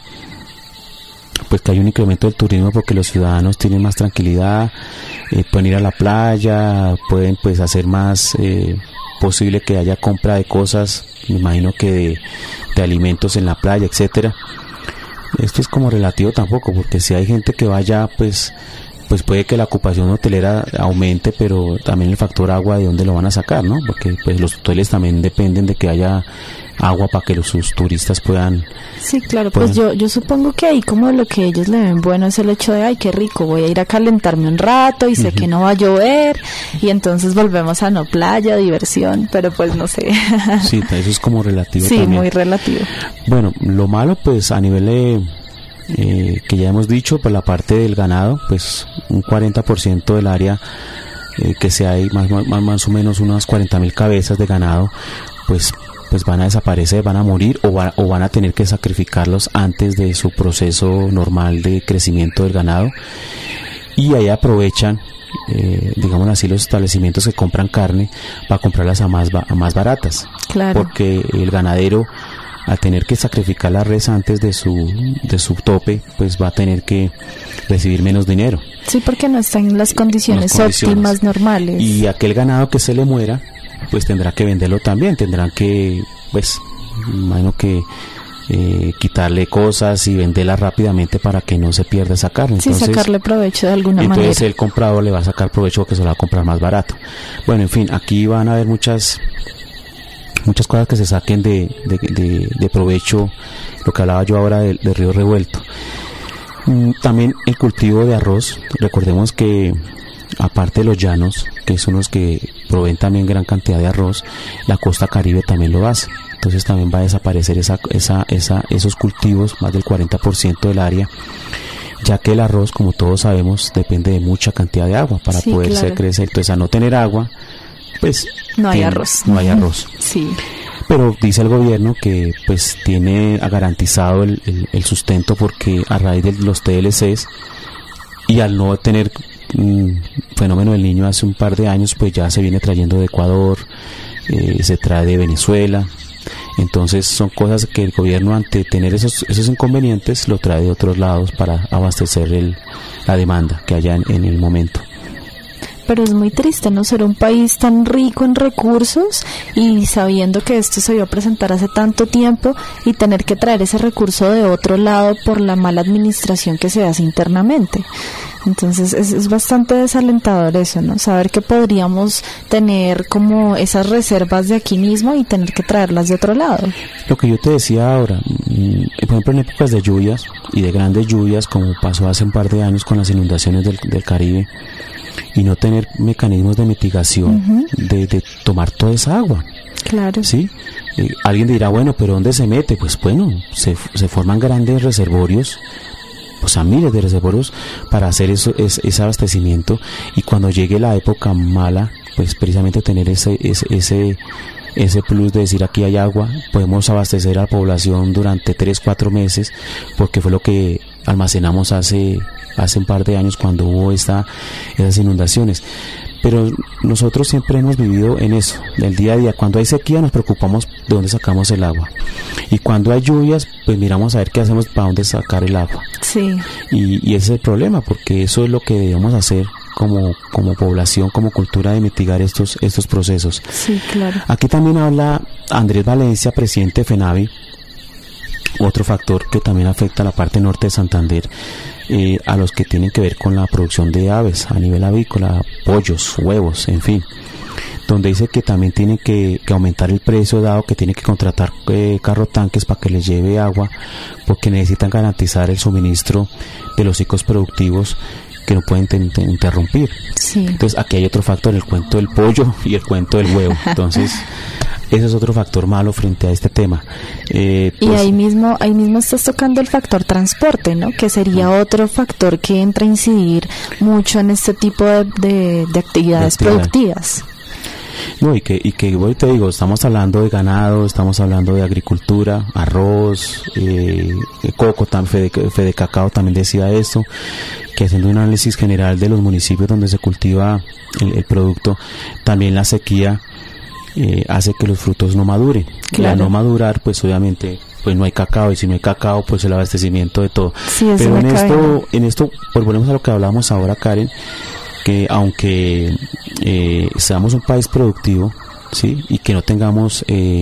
pues que hay un incremento del turismo porque los ciudadanos tienen más tranquilidad, pueden ir a la playa, pueden pues hacer más posible que haya compra de cosas, me imagino que de alimentos en la playa, etcétera. Esto es como relativo tampoco, porque si hay gente que vaya, pues puede que la ocupación hotelera aumente, pero también el factor agua, ¿de dónde lo van a sacar, no? Porque pues los hoteles también dependen de que haya agua para que sus turistas puedan... Sí, claro, pues yo supongo que ahí como lo que ellos le ven bueno es el hecho de, ay, qué rico, voy a ir a calentarme un rato y sé que no va a llover, y entonces volvemos a no playa, diversión, pero pues no sé. Sí, eso es como relativo. Sí, también. muy relativo. Bueno, lo malo pues a nivel que ya hemos dicho, por la parte del ganado, pues un 40% del área que se hay, más o menos unas 40.000 cabezas de ganado, pues van a desaparecer, van a morir o van a tener que sacrificarlos antes de su proceso normal de crecimiento del ganado. Y ahí aprovechan, digamos así, los establecimientos que compran carne para comprarlas a más baratas. Claro. Porque el ganadero, al tener que sacrificar la res antes de su tope, pues va a tener que recibir menos dinero. Sí, porque no está en las condiciones óptimas normales. Y aquel ganado que se le muera, pues tendrá que venderlo también, tendrán que, pues, imagino que quitarle cosas y venderla rápidamente para que no se pierda esa carne. Entonces, sí, sacarle provecho de alguna manera. Entonces el comprador le va a sacar provecho porque se lo va a comprar más barato. Bueno, en fin, aquí van a haber muchas cosas que se saquen de provecho, lo que hablaba yo ahora del río revuelto. También el cultivo de arroz, recordemos que aparte de los llanos, que son los que proveen también gran cantidad de arroz, la costa caribe también lo hace. Entonces también va a desaparecer esos cultivos, más del 40% del área, ya que el arroz, como todos sabemos, depende de mucha cantidad de agua para poderse crecer. Entonces, al no tener agua, pues no hay arroz. No hay arroz. Sí. Pero dice el gobierno que pues ha garantizado el sustento, porque a raíz de los TLCs y al no tener fenómeno del Niño hace un par de años, pues ya se viene trayendo de Ecuador, se trae de Venezuela. Entonces son cosas que el gobierno, ante tener esos inconvenientes, lo trae de otros lados para abastecer la demanda que haya en el momento. Pero es muy triste no ser un país tan rico en recursos y sabiendo que esto se iba a presentar hace tanto tiempo y tener que traer ese recurso de otro lado por la mala administración que se hace internamente. Entonces es bastante desalentador eso, ¿no? Saber que podríamos tener como esas reservas de aquí mismo y tener que traerlas de otro lado. Lo que yo te decía ahora, por ejemplo, en épocas de lluvias y de grandes lluvias, como pasó hace un par de años con las inundaciones del Caribe, y no tener mecanismos de mitigación, de tomar toda esa agua. Claro. ¿Sí? Alguien dirá, bueno, ¿pero dónde se mete? Pues bueno, se forman grandes reservorios, o sea, miles de reservorios para hacer ese abastecimiento, y cuando llegue la época mala, pues precisamente tener ese plus de decir, aquí hay agua, podemos abastecer a la población durante 3-4 meses, porque fue lo que almacenamos hace un par de años cuando hubo esas inundaciones. Pero nosotros siempre hemos vivido en eso, del día a día. Cuando hay sequía nos preocupamos de dónde sacamos el agua, y cuando hay lluvias pues miramos a ver qué hacemos para dónde sacar el agua. Sí. Y ese es el problema, porque eso es lo que debemos hacer como población, como cultura, de mitigar estos procesos. Sí, claro. Aquí también habla Andrés Valencia, presidente de FENAVI, otro factor que también afecta a la parte norte de Santander, a los que tienen que ver con la producción de aves a nivel avícola, pollos, huevos, en fin. donde dice que también tienen que aumentar el precio, dado que tienen que contratar carro tanques para que les lleve agua, porque necesitan garantizar el suministro de los ciclos productivos que no pueden interrumpir. Sí. Entonces aquí hay otro factor, el cuento del pollo y el cuento del huevo. Entonces ese es otro factor malo frente a este tema. Y ahí mismo estás tocando el factor transporte, ¿no? Que sería otro factor que entra a incidir mucho en este tipo de actividades productivas. No, y que hoy te digo, estamos hablando de ganado, estamos hablando de agricultura, arroz, coco, también Fede Cacao también decía esto, que haciendo un análisis general de los municipios donde se cultiva el producto, también la sequía hace que los frutos no maduren. Claro. Y al no madurar, pues obviamente pues no hay cacao, y si no hay cacao, pues el abastecimiento de todo. Sí, pero en esto pues volvemos a lo que hablábamos ahora, Karen, que aunque seamos un país productivo, ¿sí? Y que no tengamos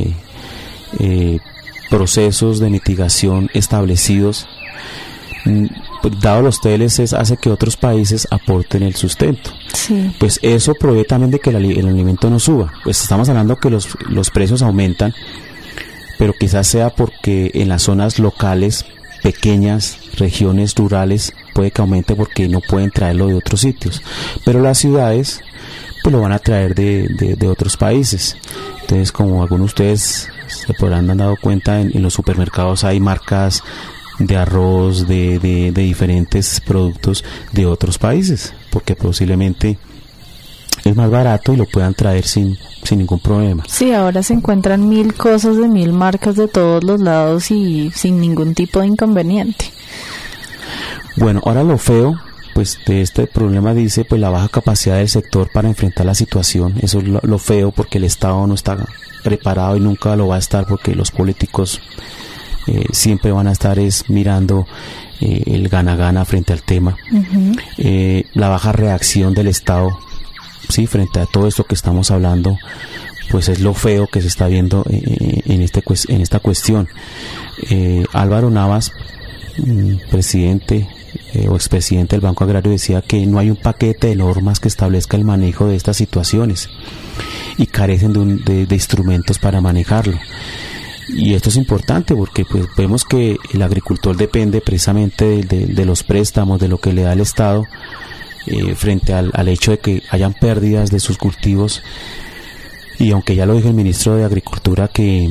procesos de mitigación establecidos, pues, dado los TLCs, hace que otros países aporten el sustento. Sí. Pues eso provee también de que el alimento no suba. Pues estamos hablando que los precios aumentan, pero quizás sea porque en las zonas locales, pequeñas, regiones rurales, puede que aumente porque no pueden traerlo de otros sitios, pero las ciudades pues lo van a traer de otros países. Entonces, como algunos de ustedes se podrán haber dado cuenta, en los supermercados hay marcas de arroz, de diferentes productos de otros países, porque posiblemente es más barato y lo puedan traer sin ningún problema. Sí, ahora se encuentran 1000 cosas de 1000 marcas de todos los lados y sin ningún tipo de inconveniente. Bueno, ahora lo feo pues de este problema, dice pues la baja capacidad del sector para enfrentar la situación. Eso es lo feo, porque el Estado no está preparado y nunca lo va a estar, porque los políticos siempre van a estar mirando el gana-gana frente al tema. Uh-huh. La baja reacción del Estado, sí, frente a todo esto que estamos hablando, pues es lo feo que se está viendo en esta cuestión. Álvaro Navas, presidente o expresidente del Banco Agrario, decía que no hay un paquete de normas que establezca el manejo de estas situaciones y carecen de instrumentos para manejarlo. Y esto es importante porque pues vemos que el agricultor depende precisamente de los préstamos, de lo que le da el Estado, frente al hecho de que hayan pérdidas de sus cultivos. Y aunque ya lo dijo el ministro de Agricultura que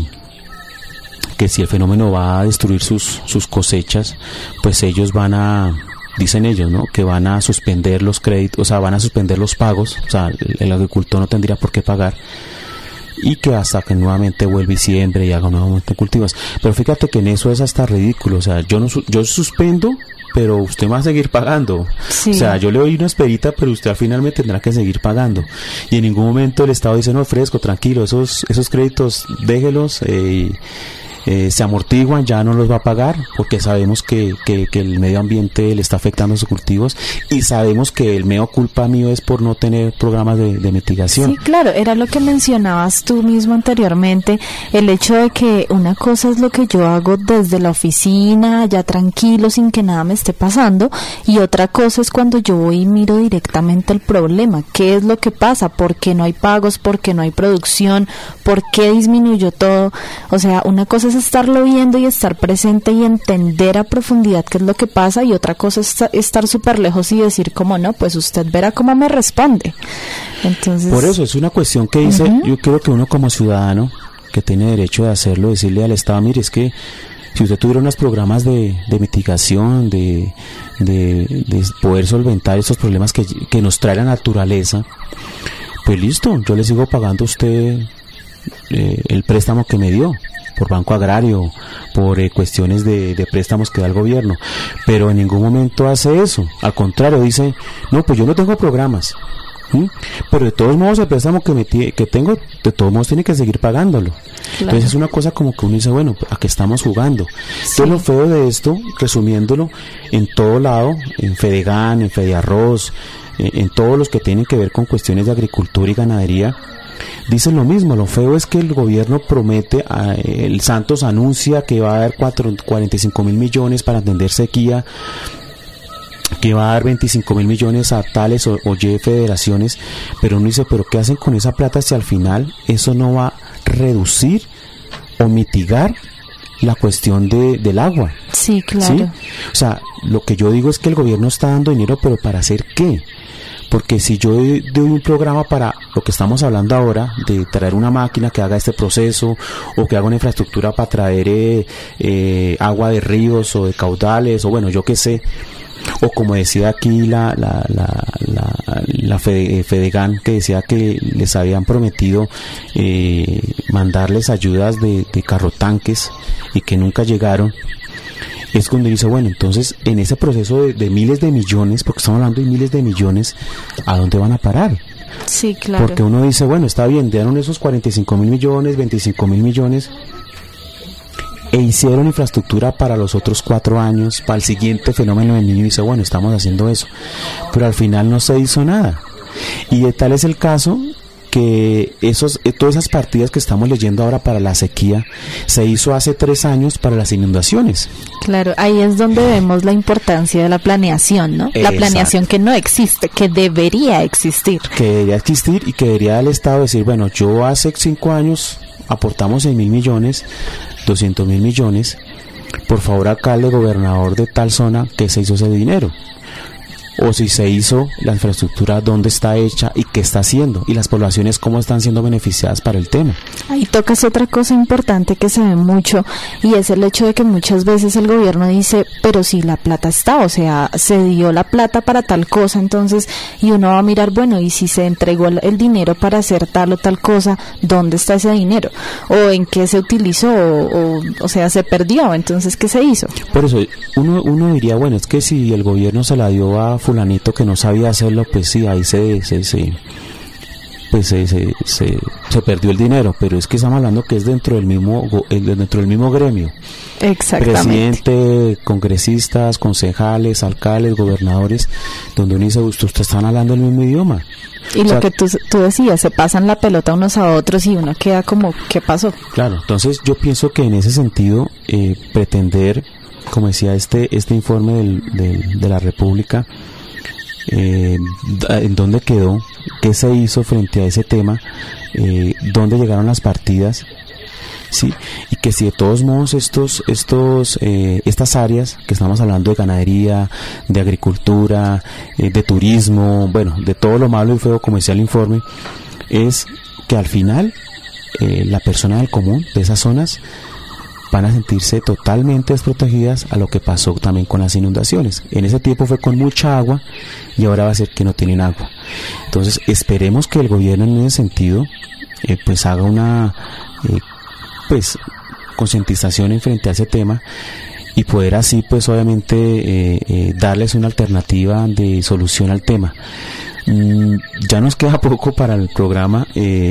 si el fenómeno va a destruir sus cosechas, pues ellos dicen ellos, ¿no?, que van a suspender los créditos, o sea, van a suspender los pagos, o sea, el agricultor no tendría por qué pagar, y que hasta que nuevamente vuelva y siembre y haga nuevamente cultivos. Pero fíjate que en eso es hasta ridículo, o sea, yo suspendo, pero usted va a seguir pagando. Sí. O sea, yo le doy una esperita, pero usted al final me tendrá que seguir pagando. Y en ningún momento el Estado dice, no, fresco, tranquilo, esos créditos déjelos, se amortiguan, ya no los va a pagar, porque sabemos que el medio ambiente le está afectando a sus cultivos, y sabemos que el mea culpa mío es por no tener programas de mitigación. Sí, claro, era lo que mencionabas tú mismo anteriormente, el hecho de que una cosa es lo que yo hago desde la oficina, ya tranquilo, sin que nada me esté pasando, y otra cosa es cuando yo voy y miro directamente el problema. ¿Qué es lo que pasa? ¿Por qué no hay pagos? ¿Por qué no hay producción? ¿Por qué disminuyó todo? O sea, una cosa es estarlo viendo y estar presente y entender a profundidad qué es lo que pasa, y otra cosa es estar súper lejos y decir como no, pues usted verá cómo me responde. Entonces, por eso es una cuestión que dice, yo creo que uno como ciudadano que tiene derecho de hacerlo, decirle al Estado, mire, es que si usted tuviera unos programas de mitigación, de poder solventar estos problemas que nos trae la naturaleza, pues listo, yo le sigo pagando a usted el préstamo que me dio por Banco Agrario, por cuestiones de préstamos que da el gobierno, pero en ningún momento hace eso. Al contrario, dice, no, pues yo no tengo programas, pero de todos modos el préstamo que tengo, de todos modos tiene que seguir pagándolo. Claro. Entonces es una cosa como que uno dice, bueno, ¿a qué estamos jugando? Sí. Entonces lo feo de esto, resumiéndolo, en todo lado, en Fedegan, en Fedearroz, en todos los que tienen que ver con cuestiones de agricultura y ganadería, dicen lo mismo. Lo feo es que el gobierno promete, el Santos anuncia que va a dar 45.000 millones para atender sequía, que va a dar 25.000 millones a tales o Y federaciones, pero uno dice, ¿pero qué hacen con esa plata si al final eso no va a reducir o mitigar la cuestión del agua? Sí, claro. ¿Sí? O sea, lo que yo digo es que el gobierno está dando dinero, pero ¿para hacer qué? Porque si yo doy un programa para lo que estamos hablando ahora, de traer una máquina que haga este proceso, o que haga una infraestructura para traer agua de ríos o de caudales, o bueno, yo qué sé, o como decía aquí la Fedegan, que decía que les habían prometido mandarles ayudas de carrotanques y que nunca llegaron. Es cuando dice, bueno, entonces en ese proceso de miles de millones, porque estamos hablando de miles de millones, ¿a dónde van a parar? Sí, claro. Porque uno dice, bueno, está bien, dieron esos 45.000 millones, 25.000 millones, e hicieron infraestructura para los otros 4 años, para el siguiente fenómeno del niño, y dice, bueno, estamos haciendo eso, pero al final no se hizo nada. Y de tal es el caso que todas esas partidas que estamos leyendo ahora para la sequía se hizo hace 3 años para las inundaciones. Claro, ahí es donde vemos la importancia de la planeación, ¿no? La planeación que no existe, que debería existir. Que debería existir y que debería el Estado decir, bueno, yo hace 5 años aportamos 6.000 millones, 200.000 millones, por favor, alcalde, gobernador de tal zona, ¿qué se hizo ese dinero? O si se hizo la infraestructura, dónde está hecha y qué está haciendo, y las poblaciones cómo están siendo beneficiadas para el tema. Ahí tocas otra cosa importante que se ve mucho, y es el hecho de que muchas veces el gobierno dice, pero si la plata está, o sea, se dio la plata para tal cosa, entonces, y uno va a mirar, bueno, y si se entregó el dinero para hacer tal o tal cosa, ¿dónde está ese dinero? ¿O en qué se utilizó? O sea, se perdió, entonces, ¿qué se hizo? Por eso, uno diría, bueno, es que si el gobierno se la dio a fulanito que no sabía hacerlo, pues sí, ahí se perdió el dinero, pero es que estamos hablando que es dentro del mismo gremio. Exactamente. Presidente, congresistas, concejales, alcaldes, gobernadores, donde uno dice, ustedes están hablando el mismo idioma. Y lo que tú decías, se pasan la pelota unos a otros y uno queda como, ¿qué pasó? Claro, entonces yo pienso que en ese sentido, pretender, como decía este informe de la República, en dónde quedó, qué se hizo frente a ese tema, dónde llegaron las partidas, sí, y que si de todos modos estas áreas que estamos hablando de ganadería, de agricultura, de turismo, bueno, de todo lo malo y feo, como decía el informe, es que al final la persona del común de esas zonas van a sentirse totalmente desprotegidas a lo que pasó también con las inundaciones. En ese tiempo fue con mucha agua y ahora va a ser que no tienen agua. Entonces esperemos que el gobierno en ese sentido pues haga una concientización en frente a ese tema y poder así pues obviamente darles una alternativa de solución al tema. Ya nos queda poco para el programa,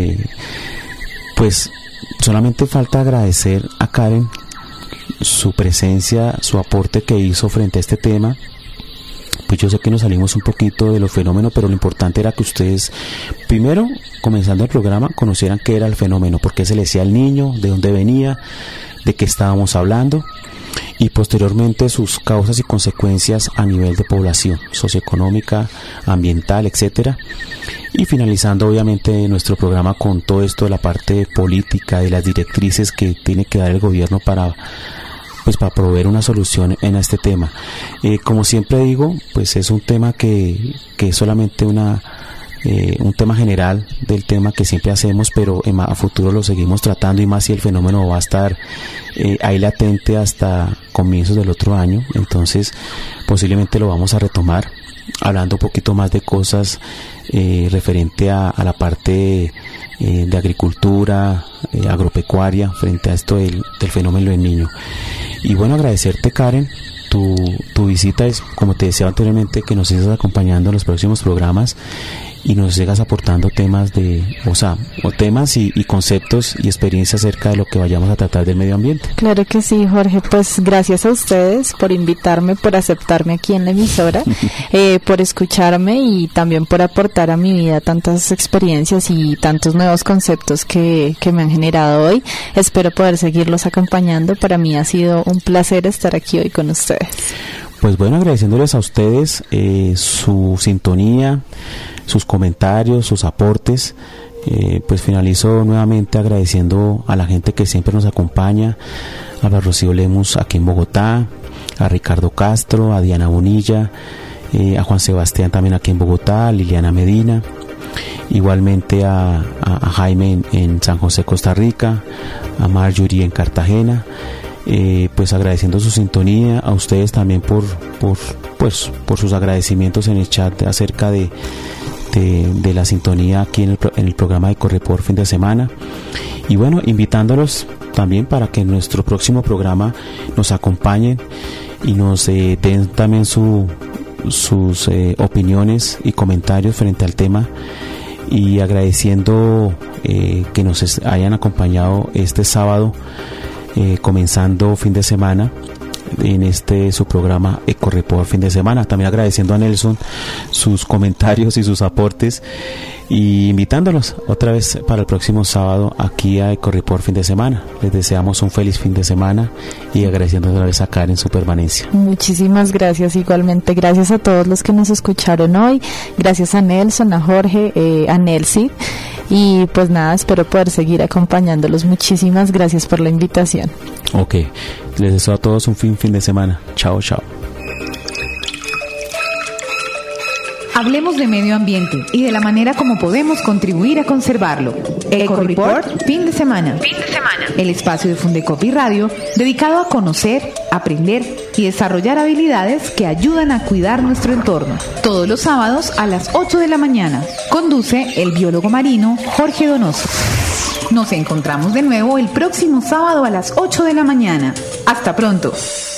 pues solamente falta agradecer a Karen su presencia, su aporte que hizo frente a este tema. Pues yo sé que nos salimos un poquito de los fenómenos, pero lo importante era que ustedes, primero, comenzando el programa, conocieran qué era el fenómeno, por qué se le decía al niño, de dónde venía, de qué estábamos hablando, y posteriormente sus causas y consecuencias a nivel de población, socioeconómica, ambiental, etcétera. Y finalizando obviamente nuestro programa con todo esto de la parte política, de las directrices que tiene que dar el gobierno para proveer una solución en este tema. Como siempre digo, pues es un tema que es solamente un tema general del tema que siempre hacemos, pero a futuro lo seguimos tratando, y más si el fenómeno va a estar ahí latente hasta comienzos del otro año. Entonces posiblemente lo vamos a retomar hablando un poquito más de cosas referente a la parte de agricultura, agropecuaria, frente a esto del fenómeno del niño. Y bueno, agradecerte, Karen, tu visita, es como te decía anteriormente, que nos sigas acompañando en los próximos programas y nos sigas aportando temas temas y conceptos y experiencias acerca de lo que vayamos a tratar del medio ambiente. Claro que sí, Jorge, pues gracias a ustedes por invitarme, por aceptarme aquí en la emisora, por escucharme y también por aportar a mi vida tantas experiencias y tantos nuevos conceptos que me han generado hoy. Espero poder seguirlos acompañando. Para mí ha sido un placer estar aquí hoy con ustedes. Pues bueno, agradeciéndoles a ustedes su sintonía, sus comentarios, sus aportes. Pues finalizo nuevamente agradeciendo a la gente que siempre nos acompaña, a la Rocío Lemus aquí en Bogotá, a Ricardo Castro, a Diana Bonilla, a Juan Sebastián también aquí en Bogotá, a Liliana Medina, igualmente a Jaime en San José, Costa Rica, a Marjorie en Cartagena. Pues agradeciendo su sintonía, a ustedes también por sus agradecimientos en el chat acerca de la sintonía aquí en el programa de Correport Fin de Semana, y bueno, invitándolos también para que en nuestro próximo programa nos acompañen y nos den también sus opiniones y comentarios frente al tema, y agradeciendo que nos hayan acompañado este sábado, comenzando fin de semana en su programa Ecorreport Fin de Semana. También agradeciendo a Nelson sus comentarios y sus aportes, y invitándolos otra vez para el próximo sábado aquí a Ecorreport Fin de Semana. Les deseamos un feliz fin de semana y agradeciendo otra vez a Karen su permanencia. Muchísimas gracias, igualmente gracias a todos los que nos escucharon hoy, gracias a Nelson, a Jorge, a Nelsi, y pues nada, espero poder seguir acompañándolos. Muchísimas gracias por la invitación. Ok, les deseo a todos un fin de semana. Chao, chao. Hablemos de medio ambiente y de la manera como podemos contribuir a conservarlo. Ecorreport Fin de Semana. El espacio de Fundecopi Radio dedicado a conocer, aprender y desarrollar habilidades que ayudan a cuidar nuestro entorno. Todos los sábados a las 8 de la mañana. Conduce el biólogo marino Jorge Donoso. Nos encontramos de nuevo el próximo sábado a las 8 de la mañana. Hasta pronto.